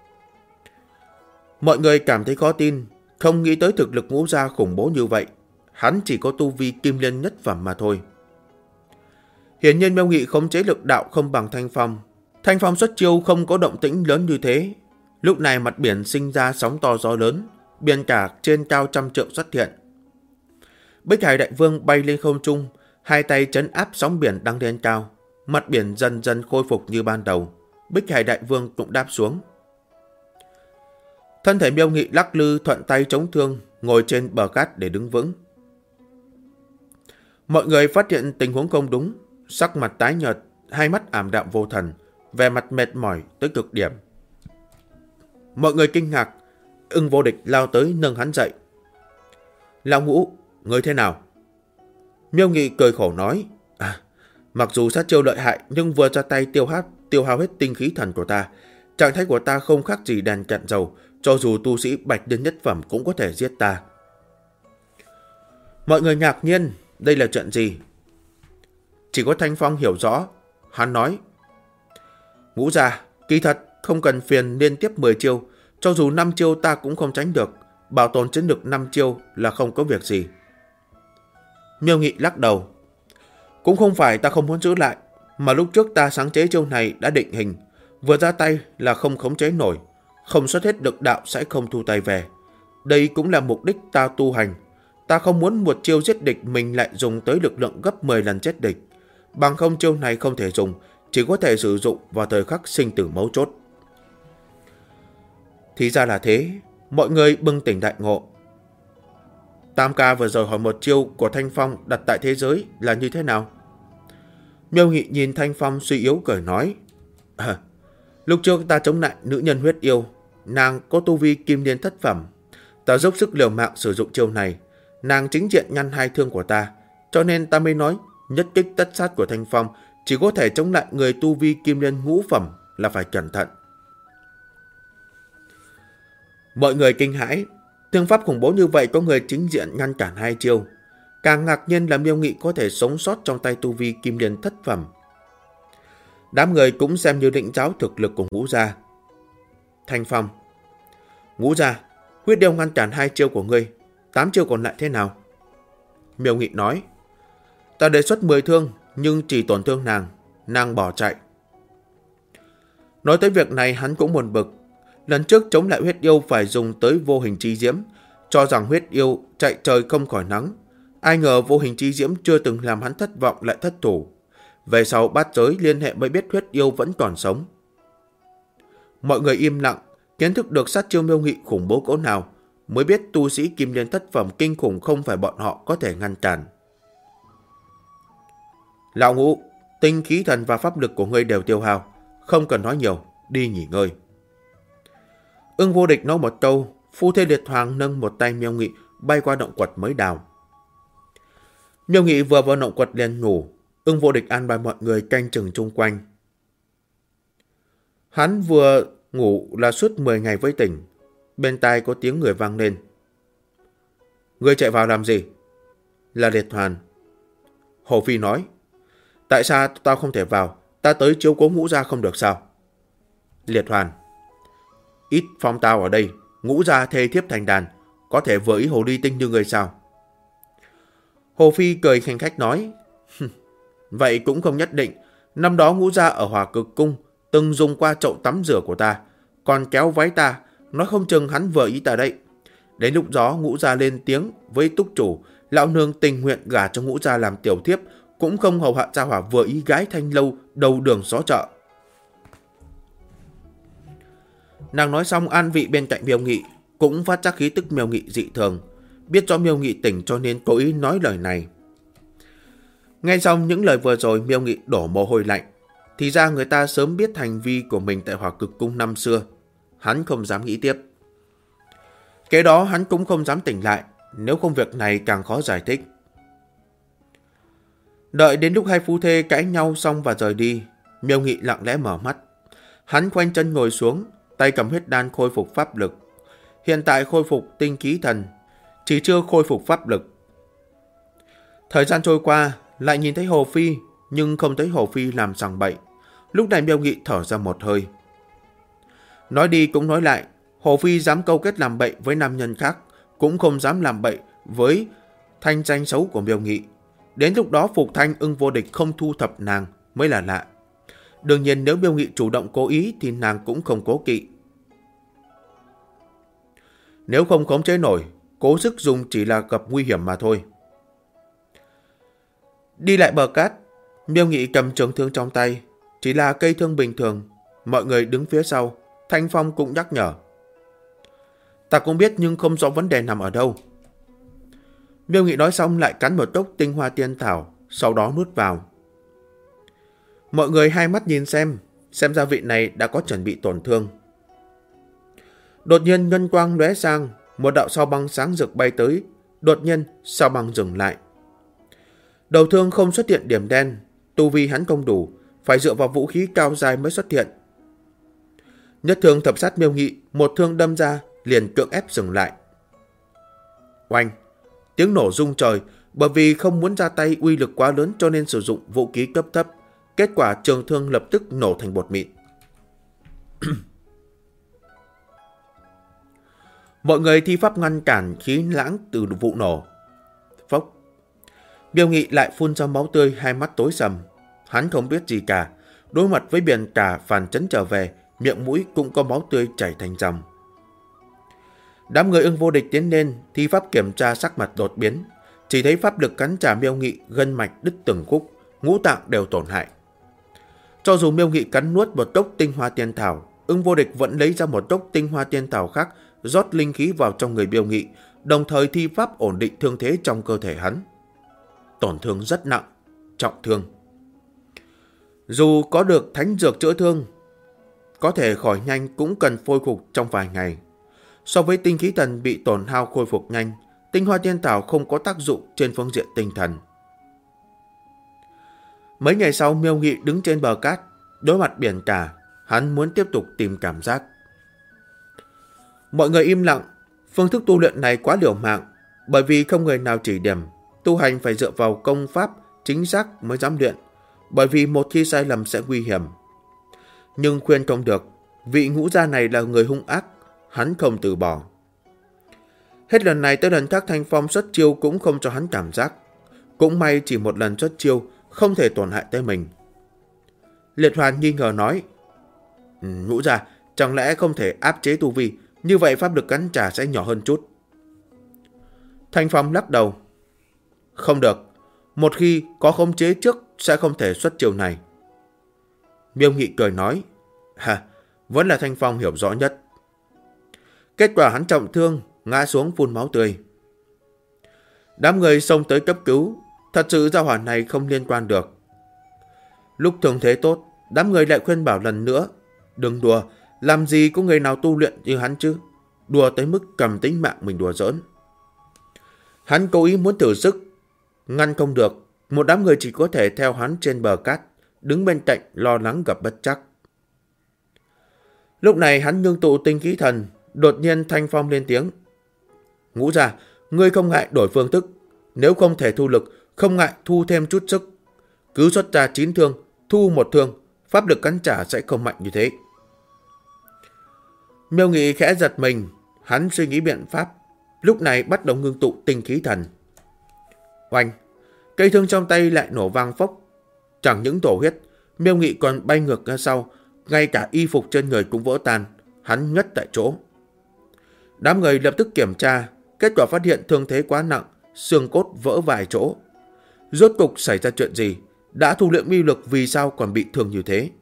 Mọi người cảm thấy khó tin, không nghĩ tới thực lực Ngũ Gia khủng bố như vậy. Hắn chỉ có tu vi kim liên nhất phẩm mà thôi. Hiển nhiên Miêu Nghị khống chế lực đạo không bằng Thanh Phong. Thanh Phong xuất chiêu không có động tĩnh lớn như thế. Lúc này mặt biển sinh ra sóng to gió lớn, biển cả trên cao trăm trượng xuất hiện. Bích Hải Đại Vương bay lên không trung, hai tay trấn áp sóng biển đang lên cao. Mặt biển dần dần khôi phục như ban đầu. Bích Hải Đại Vương cũng đáp xuống. Thân thể Miêu Nghị lắc lư thuận tay chống thương, ngồi trên bờ cát để đứng vững. Mọi người phát hiện tình huống không đúng, sắc mặt tái nhợt, hai mắt ảm đạm vô thần, vẻ mặt mệt mỏi tới cực điểm. Mọi người kinh ngạc, Ưng Vô Địch lao tới nâng hắn dậy. Lão Ngũ, người thế nào? Miêu Nghị cười khổ nói, mặc dù sát chiêu lợi hại nhưng vừa ra tay tiêu hao hết tinh khí thần của ta. Trạng thái của ta không khác gì đèn cạn dầu, cho dù tu sĩ bạch liên nhất phẩm cũng có thể giết ta. Mọi người ngạc nhiên, đây là chuyện gì? Chỉ có Thanh Phong hiểu rõ. Hắn nói, Ngũ Gia, kỳ thật không cần phiền liên tiếp 10 chiêu, cho dù 5 chiêu ta cũng không tránh được, bảo tồn chiến lực 5 chiêu là không có việc gì. Miêu Nghị lắc đầu, cũng không phải ta không muốn giữ lại, mà lúc trước ta sáng chế chiêu này đã định hình, vừa ra tay là không khống chế nổi, không xuất hết lực đạo sẽ không thu tay về. Đây cũng là mục đích ta tu hành. Ta không muốn một chiêu giết địch mình lại dùng tới lực lượng gấp 10 lần chết địch. Bằng không chiêu này không thể dùng, chỉ có thể sử dụng vào thời khắc sinh tử mấu chốt. Thì ra là thế, mọi người bừng tỉnh đại ngộ. Tam ca vừa rồi hỏi một chiêu của Thanh Phong đặt tại thế giới là như thế nào? Miêu Nghị nhìn Thanh Phong suy yếu cười nói, lúc trước ta chống lại nữ nhân huyết yêu, nàng có tu vi kim liên thất phẩm. Ta dốc sức liều mạng sử dụng chiêu này, nàng chính diện ngăn hai thương của ta, cho nên ta mới nói nhất kích tất sát của Thanh Phong chỉ có thể chống lại người tu vi kim liên ngũ phẩm, là phải cẩn thận. Mọi người kinh hãi, thương pháp khủng bố như vậy có người chính diện ngăn cản hai chiêu. Càng ngạc nhiên là Miêu Nghị có thể sống sót trong tay tu vi kim liên thất phẩm. Đám người cũng xem như định giáo thực lực của Ngũ Gia. Thanh Phong, Ngũ Gia, huyết yêu ngăn cản hai chiêu của ngươi, 8 chiêu còn lại thế nào? Miêu Nghị nói, ta đề xuất 10 thương nhưng chỉ tổn thương nàng bỏ chạy. Nói tới việc này hắn cũng buồn bực. Lần trước chống lại huyết yêu phải dùng tới vô hình chi diễm, cho rằng huyết yêu chạy trời không khỏi nắng. Ai ngờ vô hình chi diễm chưa từng làm hắn thất vọng lại thất thủ. Về sau bát giới liên hệ mới biết huyết yêu vẫn còn sống. Mọi người im lặng, kiến thức được sát chiêu Miêu Nghị khủng bố cỡ nào, mới biết tu sĩ kim liên thất phẩm kinh khủng không phải bọn họ có thể ngăn cản. Lão Ngũ, tinh khí thần và pháp lực của ngươi đều tiêu hao, không cần nói nhiều, đi nghỉ ngơi. Ưng Vô Địch nói một câu, phu thê liệt hoàng nâng một tay Miêu Nghị bay qua động quật mới đào. Miêu Nghị vừa vào động quật liền ngủ, Ưng Vô Địch an bài mọi người canh chừng chung quanh. Hắn vừa ngủ là suốt 10 ngày với tỉnh, bên tai có tiếng người vang lên. Ngươi chạy vào làm gì? Là liệt hoàn. Hồ Phi nói, tại sao tao không thể vào, ta tới chiếu cố Ngũ Gia không được sao? Liệt Hoàn: Ít phong tao ở đây, Ngũ gia thê thiếp thành đàn, có thể vừa ý hồ ly tinh như người sao? Hồ Phi cười khanh khách nói: Vậy cũng không nhất định. Năm đó Ngũ gia ở Hỏa Cực Cung từng dùng qua chậu tắm rửa của ta, còn kéo váy ta, nói không chừng hắn vừa ý ta đấy. Đến lúc đó Ngũ gia lên tiếng với túc chủ, lão nương tình nguyện gả cho Ngũ gia làm tiểu thiếp, cũng không hầu hạ gia hỏa vừa ý gái thanh lâu đầu đường xó chợ. Nàng nói xong, an vị bên cạnh Miêu Nghị cũng phát giác khí tức Miêu Nghị dị thường, biết rõ Miêu Nghị tỉnh cho nên cố ý nói lời này. Nghe xong những lời vừa rồi, Miêu Nghị đổ mồ hôi lạnh. Thì ra người ta sớm biết hành vi của mình tại Hỏa Cực Cung năm xưa. Hắn không dám nghĩ tiếp. Kế đó hắn cũng không dám tỉnh lại, nếu không việc này càng khó giải thích. Đợi đến lúc hai phu thê cãi nhau xong và rời đi, Miêu Nghị lặng lẽ mở mắt. Hắn khoanh chân ngồi xuống, tay cầm huyết đan khôi phục pháp lực. Hiện tại khôi phục tinh khí thần, chỉ chưa khôi phục pháp lực. Thời gian trôi qua, lại nhìn thấy Hồ Phi, nhưng không thấy Hồ Phi làm sằng bậy. Lúc này Miêu Nghị thở ra một hơi. Nói đi cũng nói lại, Hồ Phi dám câu kết làm bậy với nam nhân khác, cũng không dám làm bậy với thanh danh xấu của Miêu Nghị. Đến lúc đó Phục Thanh Ưng Vô Địch không thu thập nàng mới là lạ. Đương nhiên nếu Miêu Nghị chủ động cố ý thì nàng cũng không cố kỵ. Nếu không khống chế nổi, cố sức dùng chỉ là gặp nguy hiểm mà thôi. Đi lại bờ cát, Miêu Nghị cầm trường thương trong tay, chỉ là cây thương bình thường. Mọi người đứng phía sau, Thanh Phong cũng nhắc nhở. Ta cũng biết nhưng không rõ vấn đề nằm ở đâu. Miêu Nghị nói xong lại cắn một cốc tinh hoa tiên thảo, sau đó nuốt vào. Mọi người hai mắt nhìn xem ra vị này đã có chuẩn bị tổn thương. Đột nhiên ngân quang lóe sang, một đạo sao băng sáng rực bay tới. Đột nhiên sao băng dừng lại. Đầu thương không xuất hiện điểm đen, tu vi hắn không đủ, phải dựa vào vũ khí cao dài mới xuất hiện. Nhất thương thập sát Miêu Nghị, một thương đâm ra, liền cưỡng ép dừng lại. Oanh! Tiếng nổ rung trời, bởi vì không muốn ra tay uy lực quá lớn cho nên sử dụng vũ khí cấp thấp. Kết quả trường thương lập tức nổ thành bột mịn. Mọi người thi pháp ngăn cản khí lãng từ vụ nổ. Phốc! Miêu Nghị lại phun ra máu tươi, hai mắt tối sầm. Hắn không biết gì cả. Đối mặt với biển cả phản chấn trở về, miệng mũi cũng có máu tươi chảy thành dòng. Đám người Ưng Vô Địch tiến lên, thi pháp kiểm tra sắc mặt đột biến. Chỉ thấy pháp lực cắn trả Miêu Nghị, gân mạch đứt từng khúc, ngũ tạng đều tổn hại. Cho dù Miêu Nghị cắn nuốt một cốc tinh hoa tiên thảo, Ưng Vô Địch vẫn lấy ra một cốc tinh hoa tiên thảo khác, rót linh khí vào trong người Miêu Nghị, đồng thời thi pháp ổn định thương thế trong cơ thể hắn. Tổn thương rất nặng, trọng thương. Dù có được thánh dược chữa thương, có thể khỏi nhanh cũng cần khôi phục trong vài ngày. So với tinh khí thần bị tổn hao khôi phục nhanh, tinh hoa tiên thảo không có tác dụng trên phương diện tinh thần. Mấy ngày sau, Miêu Nghị đứng trên bờ cát, đối mặt biển cả, hắn muốn tiếp tục tìm cảm giác. Mọi người im lặng, phương thức tu luyện này quá liều mạng, bởi vì không người nào chỉ điểm, tu hành phải dựa vào công pháp chính xác mới dám luyện, bởi vì một khi sai lầm sẽ nguy hiểm. Nhưng khuyên không được, vị ngũ gia này là người hung ác, hắn không từ bỏ. Hết lần này tới lần khác Thanh Phong xuất chiêu cũng không cho hắn cảm giác. Cũng may chỉ một lần xuất chiêu, không thể tổn hại tới mình. Liệt Hoàn nghi ngờ nói, ngũ gia, chẳng lẽ không thể áp chế tu vi, như vậy pháp lực cắn trả sẽ nhỏ hơn chút. Thanh Phong lắc đầu, không được, một khi có khống chế trước sẽ không thể xuất chiêu này. Miêu Nghị cười nói, vẫn là Thanh Phong hiểu rõ nhất. Kết quả hắn trọng thương, ngã xuống phun máu tươi. Đám người xông tới cấp cứu, thật sự gia hỏa này không liên quan được. Lúc thương thế tốt, đám người lại khuyên bảo lần nữa, đừng đùa, làm gì có người nào tu luyện như hắn chứ, đùa tới mức cầm tính mạng mình đùa giỡn. Hắn cố ý muốn thử sức, ngăn không được, một đám người chỉ có thể theo hắn trên bờ cát, đứng bên cạnh lo lắng gặp bất trắc. Lúc này hắn ngưng tụ tinh khí thần, đột nhiên Thanh Phong lên tiếng, ngũ gia, ngươi không ngại đổi phương thức, nếu không thể thu lực, không ngại thu thêm chút sức. Cứ xuất ra 9 thương, thu 1 thương, pháp lực cắn trả sẽ không mạnh như thế. Miêu Nghị khẽ giật mình, hắn suy nghĩ biện pháp, lúc này bắt đầu ngưng tụ tinh khí thần. Oanh, cây thương trong tay lại nổ vang phốc, chẳng những thổ huyết, Miêu Nghị còn bay ngược ra sau, ngay cả y phục trên người cũng vỡ tan, hắn ngất tại chỗ. Đám người lập tức kiểm tra, kết quả phát hiện thương thế quá nặng, xương cốt vỡ vài chỗ. Rốt cục xảy ra chuyện gì? Đã thu liễm uy lực vì sao còn bị thương như thế?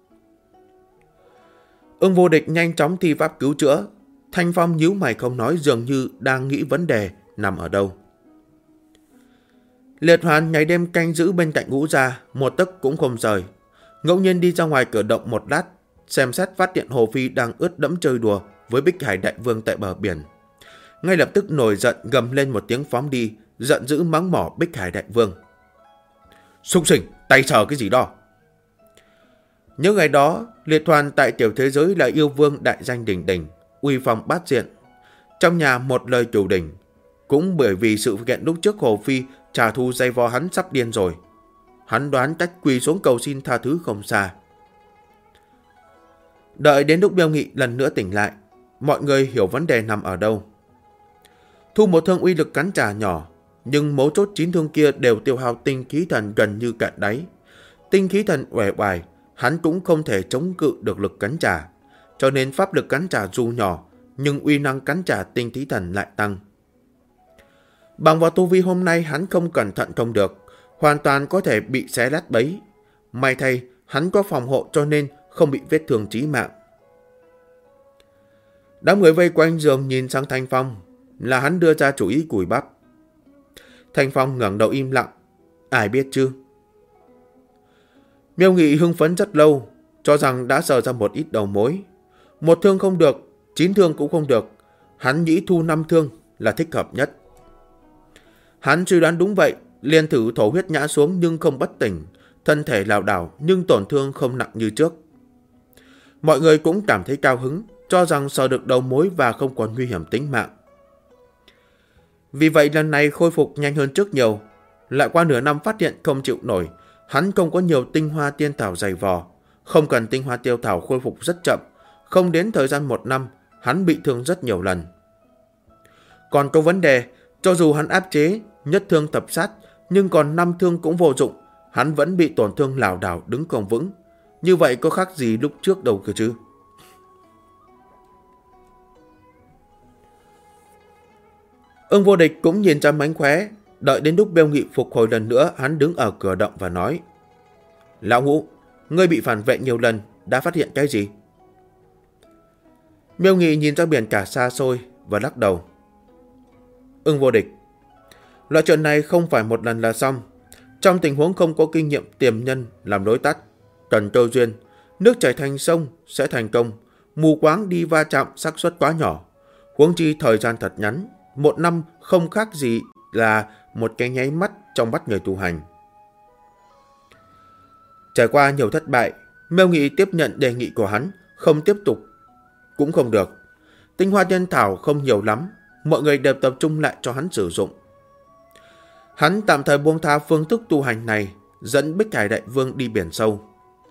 Ưng Vô Địch nhanh chóng thi pháp cứu chữa. Thanh Phong nhíu mày không nói, dường như đang nghĩ vấn đề nằm ở đâu. Liệt Hoàn ngày đêm canh giữ bên cạnh Ngũ Gia, một tấc cũng không rời. Ngẫu nhiên đi ra ngoài cửa động một lát, xem xét phát hiện Hồ Phi đang ướt đẫm chơi đùa với Bích Hải Đại Vương tại bờ biển. Ngay lập tức nổi giận gầm lên một tiếng phóng đi, giận dữ mắng mỏ Bích Hải Đại Vương. Súc sinh, tay sờ cái gì đó? Những ngày đó, Liệt Hoàn tại tiểu thế giới là yêu vương đại danh đỉnh đỉnh, uy phong bát diện. Trong nhà một lời chủ đỉnh. Cũng bởi vì sự kiện lúc trước Hồ Phi trả thù dây vò hắn sắp điên rồi. Hắn đoán cách quỳ xuống cầu xin tha thứ không xa. Đợi đến lúc Miêu Nghị lần nữa tỉnh lại, mọi người hiểu vấn đề nằm ở đâu. Thu một thương uy lực cắn trả nhỏ, nhưng mấu chốt 9 thương kia đều tiêu hao tinh khí thần gần như cạn đáy. Tinh khí thần uể oải, hắn cũng không thể chống cự được lực cắn trả, cho nên pháp lực cắn trả dù nhỏ, nhưng uy năng cắn trả tinh khí thần lại tăng. Bằng vào tu vi hôm nay hắn không cẩn thận không được, hoàn toàn có thể bị xé lát bấy. May thay, hắn có phòng hộ cho nên không bị vết thương chí mạng. Đám người vây quanh giường nhìn sang Thanh Phong, là hắn đưa ra chủ ý cùi bắp. Thanh Phong ngẩng đầu im lặng, ai biết chứ? Miêu Nghị hưng phấn rất lâu, cho rằng đã sờ ra một ít đầu mối. Một thương không được, 9 thương cũng không được, hắn nghĩ thu 5 thương là thích hợp nhất. Hắn suy đoán đúng vậy, liền thử thổ huyết ngã xuống nhưng không bất tỉnh, thân thể lảo đảo nhưng tổn thương không nặng như trước. Mọi người cũng cảm thấy cao hứng, cho rằng sờ được đầu mối và không còn nguy hiểm tính mạng. Vì vậy lần này khôi phục nhanh hơn trước nhiều. Lại qua nửa năm phát hiện không chịu nổi, hắn không có nhiều tinh hoa tiên thảo dày vò, không cần tinh hoa tiêu thảo khôi phục rất chậm, không đến thời gian 1 năm, hắn bị thương rất nhiều lần. Còn có vấn đề, cho dù hắn áp chế nhất thương thập sát, nhưng còn 5 thương cũng vô dụng, hắn vẫn bị tổn thương lảo đảo đứng không vững. Như vậy có khác gì lúc trước đâu cơ chứ? Ưng Vô Địch cũng nhìn ra mánh khóe. Đợi đến lúc Miêu Nghị phục hồi lần nữa, hắn đứng ở cửa động và nói: Lão Ngũ, ngươi bị phản vệ nhiều lần, đã phát hiện cái gì? Miêu Nghị nhìn ra biển cả xa xôi và lắc đầu. Ưng Vô Địch, loại chuyện này không phải một lần là xong. Trong tình huống không có kinh nghiệm tiềm nhân làm lối tắt, cần cơ duyên, nước chảy thành sông sẽ thành công, mù quáng đi va chạm xác suất quá nhỏ. Huống chi thời gian thật ngắn, 1 năm không khác gì là một cái nháy mắt trong mắt người tu hành. Trải qua nhiều thất bại, Miêu Nghị tiếp nhận đề nghị của hắn, không tiếp tục cũng không được. Tinh hoa nhân thảo không nhiều lắm, mọi người đều tập trung lại cho hắn sử dụng. Hắn tạm thời buông tha phương thức tu hành này, dẫn Bích Hải Đại Vương đi biển sâu.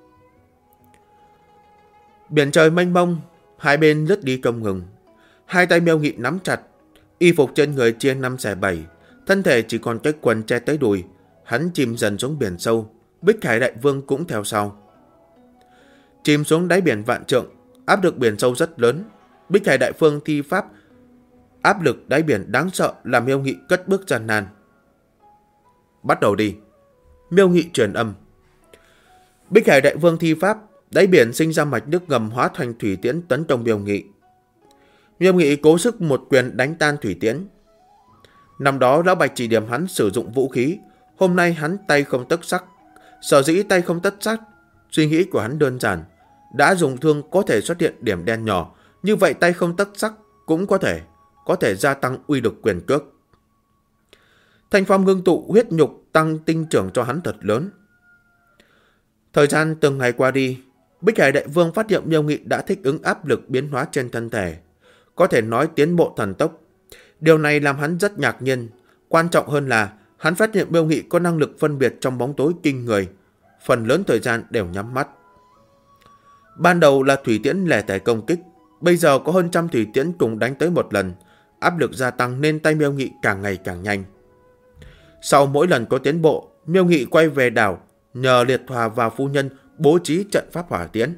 Biển trời mênh mông, hai bên lướt đi không ngừng. Hai tay Miêu Nghị nắm chặt, y phục trên người chia 5 xẻ 7, thân thể chỉ còn cái quần che tới đùi. Hắn chìm dần xuống biển sâu, Bích Hải Đại Vương cũng theo sau. Chìm xuống đáy biển vạn trượng, áp lực biển sâu rất lớn. Bích Hải Đại Vương thi pháp áp lực đáy biển đáng sợ làm Miêu Nghị cất bước gian nan. Bắt đầu đi. Miêu Nghị truyền âm. Bích Hải Đại Vương thi pháp, đáy biển sinh ra mạch nước ngầm hóa thành thủy tiễn tấn công Miêu Nghị. Miêu Nghị cố sức một quyền đánh tan thủy tiễn. Năm đó Lão Bạch chỉ điểm hắn sử dụng vũ khí, hôm nay hắn tay không tất sắc. Sở dĩ tay không tất sắc, suy nghĩ của hắn đơn giản, đã dùng thương có thể xuất hiện điểm đen nhỏ, như vậy tay không tất sắc cũng có thể gia tăng uy lực quyền cước. Thanh Phong ngưng tụ huyết nhục tăng tinh trưởng cho hắn thật lớn. Thời gian từng ngày qua đi, Bích Hải Đại Vương phát hiện Miêu Nghị đã thích ứng áp lực biến hóa trên thân thể, có thể nói tiến bộ thần tốc. Điều này làm hắn rất ngạc nhiên. Quan trọng hơn là hắn phát hiện Miêu Nghị có năng lực phân biệt trong bóng tối kinh người, phần lớn thời gian đều nhắm mắt. Ban đầu là thủy tiễn lẻ tẻ công kích, Bây giờ có hơn trăm thủy tiễn cùng đánh tới một lần, áp lực gia tăng nên tay Miêu Nghị càng ngày càng nhanh. Sau mỗi lần có tiến bộ, Miêu Nghị quay về đảo, nhờ Liệt Hòa và phu nhân bố trí trận pháp hỏa tiễn.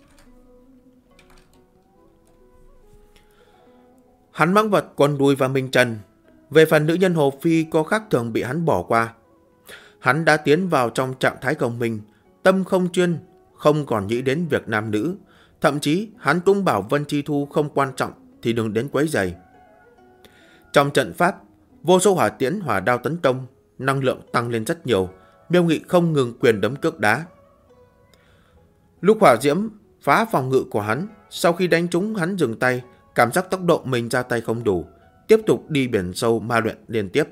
Hắn mãng vật Quân Đuôi và Minh Trần. Về phần nữ nhân Hồ Phi có khác thường bị hắn bỏ qua. Hắn đã tiến vào trong trạng thái công minh, tâm không chuyên, không còn nghĩ đến việc nam nữ. Thậm chí hắn cũng bảo Vân Chi Thu không quan trọng thì đừng đến quấy rầy. Trong trận pháp, vô số hỏa tiễn hỏa đao tấn công, năng lượng tăng lên rất nhiều. Miêu Nghị không ngừng quyền đấm cước đá. Lúc hỏa diễm phá phòng ngự của hắn, sau khi đánh trúng hắn dừng tay, cảm giác tốc độ mình ra tay không đủ, tiếp tục đi biển sâu ma luyện liên tiếp.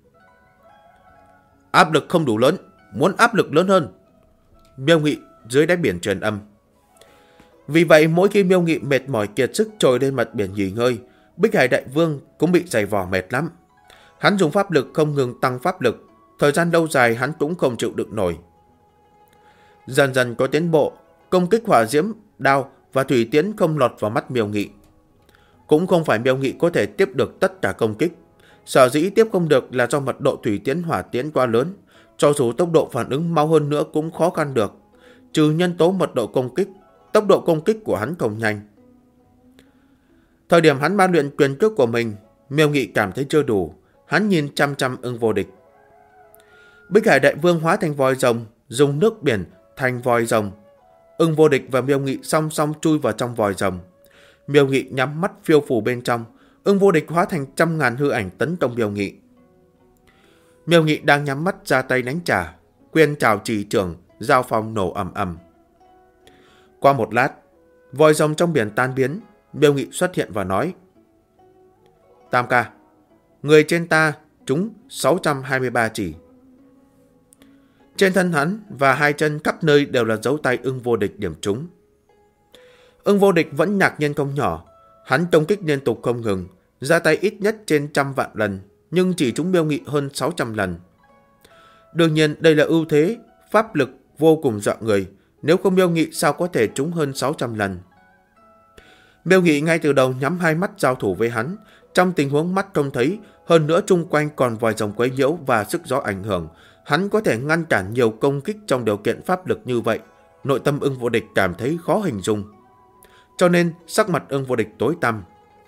Áp lực không đủ lớn, muốn áp lực lớn hơn. Miêu Nghị dưới đáy biển truyền âm. Vì vậy mỗi khi Miêu Nghị mệt mỏi kiệt sức trồi lên mặt biển nghỉ ngơi, Bích Hải Đại Vương cũng bị giày vò mệt lắm. Hắn dùng pháp lực không ngừng tăng pháp lực, thời gian lâu dài hắn cũng không chịu đựng nổi. Dần dần có tiến bộ, công kích hỏa diễm, đao và thủy tiễn không lọt vào mắt Miêu Nghị. Cũng không phải Miêu Nghị có thể tiếp được tất cả công kích. Sở dĩ tiếp không được là do mật độ thủy tiễn hỏa tiễn quá lớn. Cho dù tốc độ phản ứng mau hơn nữa cũng khó khăn được. Trừ nhân tố mật độ công kích, tốc độ công kích của hắn không nhanh. Thời điểm hắn ma luyện quyền cước của mình, Miêu Nghị cảm thấy chưa đủ. Hắn nhìn chăm chăm Ưng Vô Địch. Bích Hải Đại Vương hóa thành vòi rồng, dùng nước biển thành vòi rồng. Ưng Vô Địch và Miêu Nghị song song chui vào trong vòi rồng. Miêu Nghị nhắm mắt phiêu phù bên trong, Ưng Vô Địch hóa thành trăm ngàn hư ảnh tấn công Miêu Nghị. Miêu Nghị đang nhắm mắt ra tay đánh trả, quyền trảo chỉ trưởng, giao phong nổ ầm ầm. Qua một lát, vòi rồng trong biển tan biến, Miêu Nghị xuất hiện và nói: Tam ca, người trên ta trúng 623 chỉ. Trên thân hắn và hai chân khắp nơi đều là dấu tay Ưng Vô Địch điểm trúng. Ưng Vô Địch vẫn ngạc nhiên không nhỏ, hắn công kích liên tục không ngừng, ra tay ít nhất trên 100 vạn lần, nhưng chỉ trúng Miêu Nghị hơn 600 lần. Đương nhiên đây là ưu thế, pháp lực vô cùng dọa người, nếu không Miêu Nghị sao có thể trúng hơn 600 lần. Miêu Nghị ngay từ đầu nhắm hai mắt giao thủ với hắn, trong tình huống mắt không thấy, hơn nữa chung quanh còn vòi rồng quấy nhiễu và sức gió ảnh hưởng, hắn có thể ngăn cản nhiều công kích trong điều kiện pháp lực như vậy. Nội tâm Ưng Vô Địch cảm thấy khó hình dung. Cho nên sắc mặt Ưng Vô Địch tối tăm.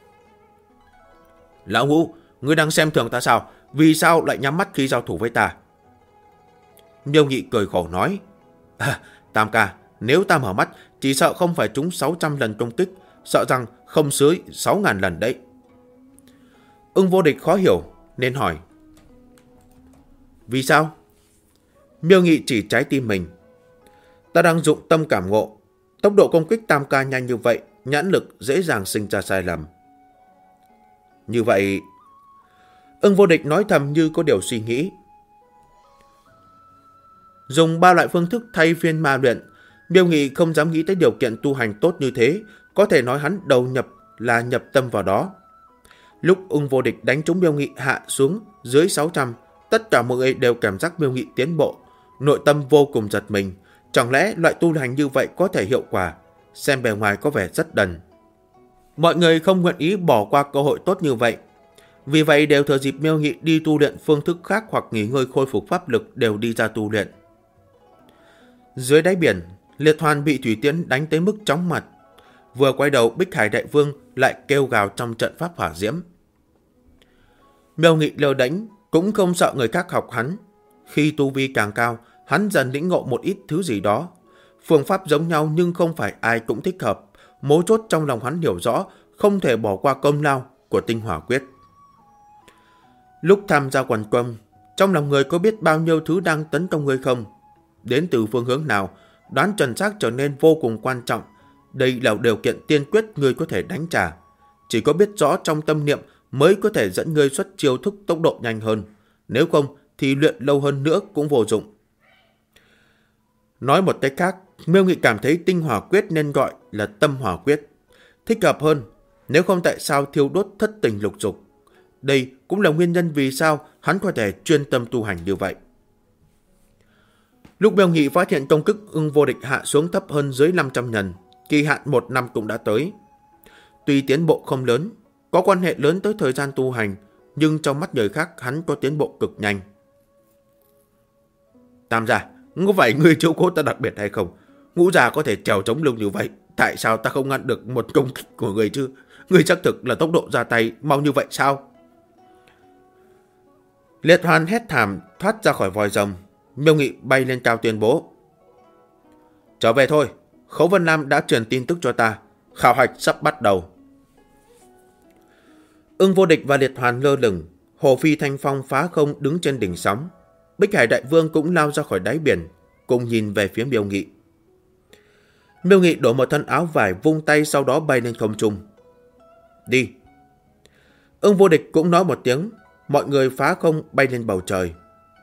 Lão Ngũ, ngươi đang xem thường ta sao? Vì sao lại nhắm mắt khi giao thủ với ta? Miêu Nghị cười khổ nói: Tam ca, nếu ta mở mắt, chỉ sợ không phải trúng 600 lần công kích, sợ rằng không dưới 6.000 lần đấy. Ưng Vô Địch khó hiểu nên hỏi: Vì sao? Miêu Nghị chỉ trái tim mình. Ta đang dụng tâm cảm ngộ, tốc độ công kích Tam ca nhanh như vậy, nhãn lực dễ dàng sinh ra sai lầm. Như vậy... Ưng Vô Địch nói thầm như có điều suy nghĩ. Dùng 3 loại phương thức thay phiên ma luyện, Miêu Nghị không dám nghĩ tới điều kiện tu hành tốt như thế, có thể nói hắn đầu nhập là nhập tâm vào đó. Lúc Ưng Vô Địch đánh trúng Miêu Nghị hạ xuống dưới 600, tất cả mọi người đều cảm giác Miêu Nghị tiến bộ, nội tâm vô cùng giật mình. Chẳng lẽ loại tu hành như vậy có thể hiệu quả? Xem bề ngoài có vẻ rất đần. Mọi người không nguyện ý bỏ qua cơ hội tốt như vậy. Vì vậy đều thừa dịp Miêu Nghị đi tu luyện phương thức khác hoặc nghỉ ngơi khôi phục pháp lực đều đi ra tu luyện. Dưới đáy biển, Liệt Hoàn bị thủy tiễn đánh tới mức chóng mặt. Vừa quay đầu, Bích Hải Đại Vương lại kêu gào trong trận pháp hỏa diễm. Miêu Nghị lơ đễnh, cũng không sợ người khác học hắn. Khi tu vi càng cao, hắn dần lĩnh ngộ một ít thứ gì đó. Phương pháp giống nhau nhưng không phải ai cũng thích hợp. Mấu chốt trong lòng hắn hiểu rõ, không thể bỏ qua công lao của tinh hỏa quyết. Lúc tham gia quần quân, trong lòng người có biết bao nhiêu thứ đang tấn công người không? Đến từ phương hướng nào, đoán chuẩn xác trở nên vô cùng quan trọng. Đây là điều kiện tiên quyết người có thể đánh trả. Chỉ có biết rõ trong tâm niệm mới có thể dẫn người xuất chiêu thức tốc độ nhanh hơn. Nếu không thì luyện lâu hơn nữa cũng vô dụng. Nói một cách khác, Miêu Nghị cảm thấy tinh hỏa quyết nên gọi là tâm hỏa quyết. Thích hợp hơn, nếu không tại sao thiêu đốt thất tình lục dục. Đây cũng là nguyên nhân vì sao hắn có thể chuyên tâm tu hành như vậy. Lúc Miêu Nghị phát hiện công kích Ưng Vô Địch hạ xuống thấp hơn dưới 500 lần, kỳ hạn 1 năm cũng đã tới. tuy tiến bộ không lớn, có quan hệ lớn tới thời gian tu hành, nhưng trong mắt người khác hắn có tiến bộ cực nhanh. Tam gia, có phải ngươi chiếu cố ta đặc biệt hay không? Ngũ gia có thể trèo chống lưng như vậy, tại sao ta không ngăn được một công kích của người chứ? Ngươi xác thực là tốc độ ra tay mau như vậy sao? Liệt Hoàn hét thảm thoát ra khỏi vòi rồng. Miêu Nghị bay lên cao tuyên bố: trở về thôi, Khấu Vân Lam đã truyền tin tức cho ta, khảo hạch sắp bắt đầu. Ưng Vô Địch và Liệt Hoàn lơ lửng, Hồ Phi Thanh Phong phá không đứng trên đỉnh sóng. Bích Hải Đại Vương cũng lao ra khỏi đáy biển, cùng nhìn về phía Miêu Nghị. Miêu Nghị đổ một thân áo vải vung tay, sau đó bay lên không trung. Đi. Ưng Vô Địch cũng nói một tiếng, mọi người phá không bay lên bầu trời.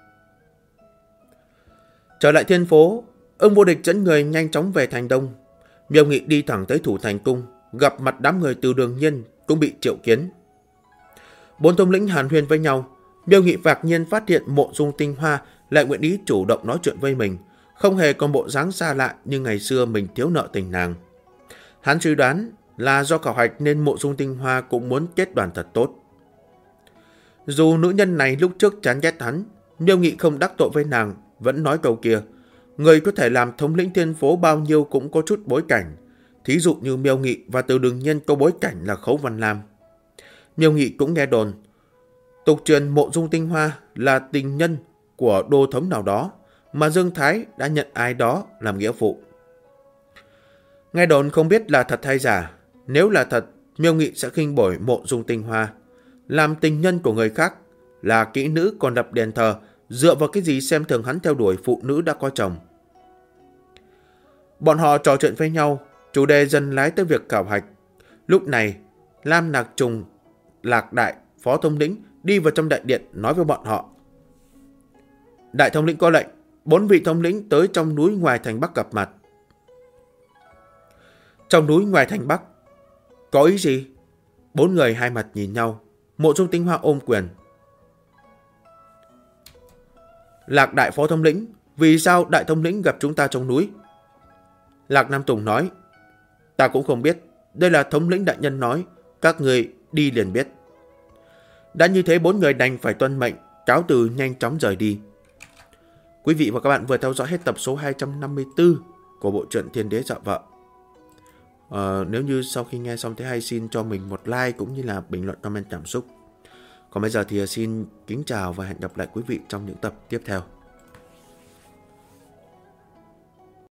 Trở lại thiên phố, Ưng Vô Địch dẫn người nhanh chóng về thành đông. Miêu Nghị đi thẳng tới Thủ Thành Cung, gặp mặt đám người từ Đường Nhiên cũng bị triệu kiến. Bốn thống lĩnh hàn huyên với nhau. Miêu Nghị ngạc nhiên phát hiện Mộ Dung Tinh Hoa lại nguyện ý chủ động nói chuyện với mình, không hề có bộ dáng xa lạ như ngày xưa mình thiếu nợ tình nàng. Hắn suy đoán là do khảo hạch nên Mộ Dung Tinh Hoa cũng muốn kết đoàn thật tốt. Dù nữ nhân này lúc trước chán ghét hắn, Miêu Nghị không đắc tội với nàng, vẫn nói câu kia: người có thể làm thống lĩnh thiên phố bao nhiêu cũng có chút bối cảnh. Thí dụ như Miêu Nghị và Từ Đường Nhiên có bối cảnh là Khấu Văn Lam. Miêu Nghị cũng nghe đồn tục truyền Mộ Dung Tinh Hoa là tình nhân của đô thống nào đó, mà Dương Thái đã nhận ai đó làm nghĩa phụ. Nghe đồn không biết là thật hay giả. Nếu là thật, Miêu Nghị sẽ khinh bỉ Mộ Dung Tinh Hoa, làm tình nhân của người khác, là kỹ nữ còn lập đền thờ, dựa vào cái gì xem thường hắn theo đuổi phụ nữ đã có chồng. Bọn họ trò chuyện với nhau, chủ đề dần lái tới việc khảo hạch. Lúc này, Lam Nạc Trùng, Lạc Đại, Phó thống lĩnh đi vào trong đại điện nói với bọn họ: đại thống lĩnh có lệnh, 4 vị thống lĩnh tới trong núi ngoài thành Bắc gặp mặt. Trong núi ngoài thành Bắc? Có ý gì? 4 người hai mặt nhìn nhau. Mộ Dung Tinh Hoa ôm quyền: Lạc Đại Phó thống lĩnh, vì sao đại thống lĩnh gặp chúng ta trong núi? Lạc Nam Tùng nói: ta cũng không biết, đây là thống lĩnh đại nhân nói, các người đi liền biết. Đã như thế 4 người đành phải tuân mệnh, cáo từ nhanh chóng rời đi. Quý vị và các bạn vừa theo dõi hết tập số 254 của bộ truyện Thiên Đế Dọa Vợ. Nếu như sau khi nghe xong thấy hay, xin cho mình một like cũng như là bình luận comment cảm xúc. Còn bây giờ thì xin kính chào và hẹn gặp lại quý vị trong những tập tiếp theo.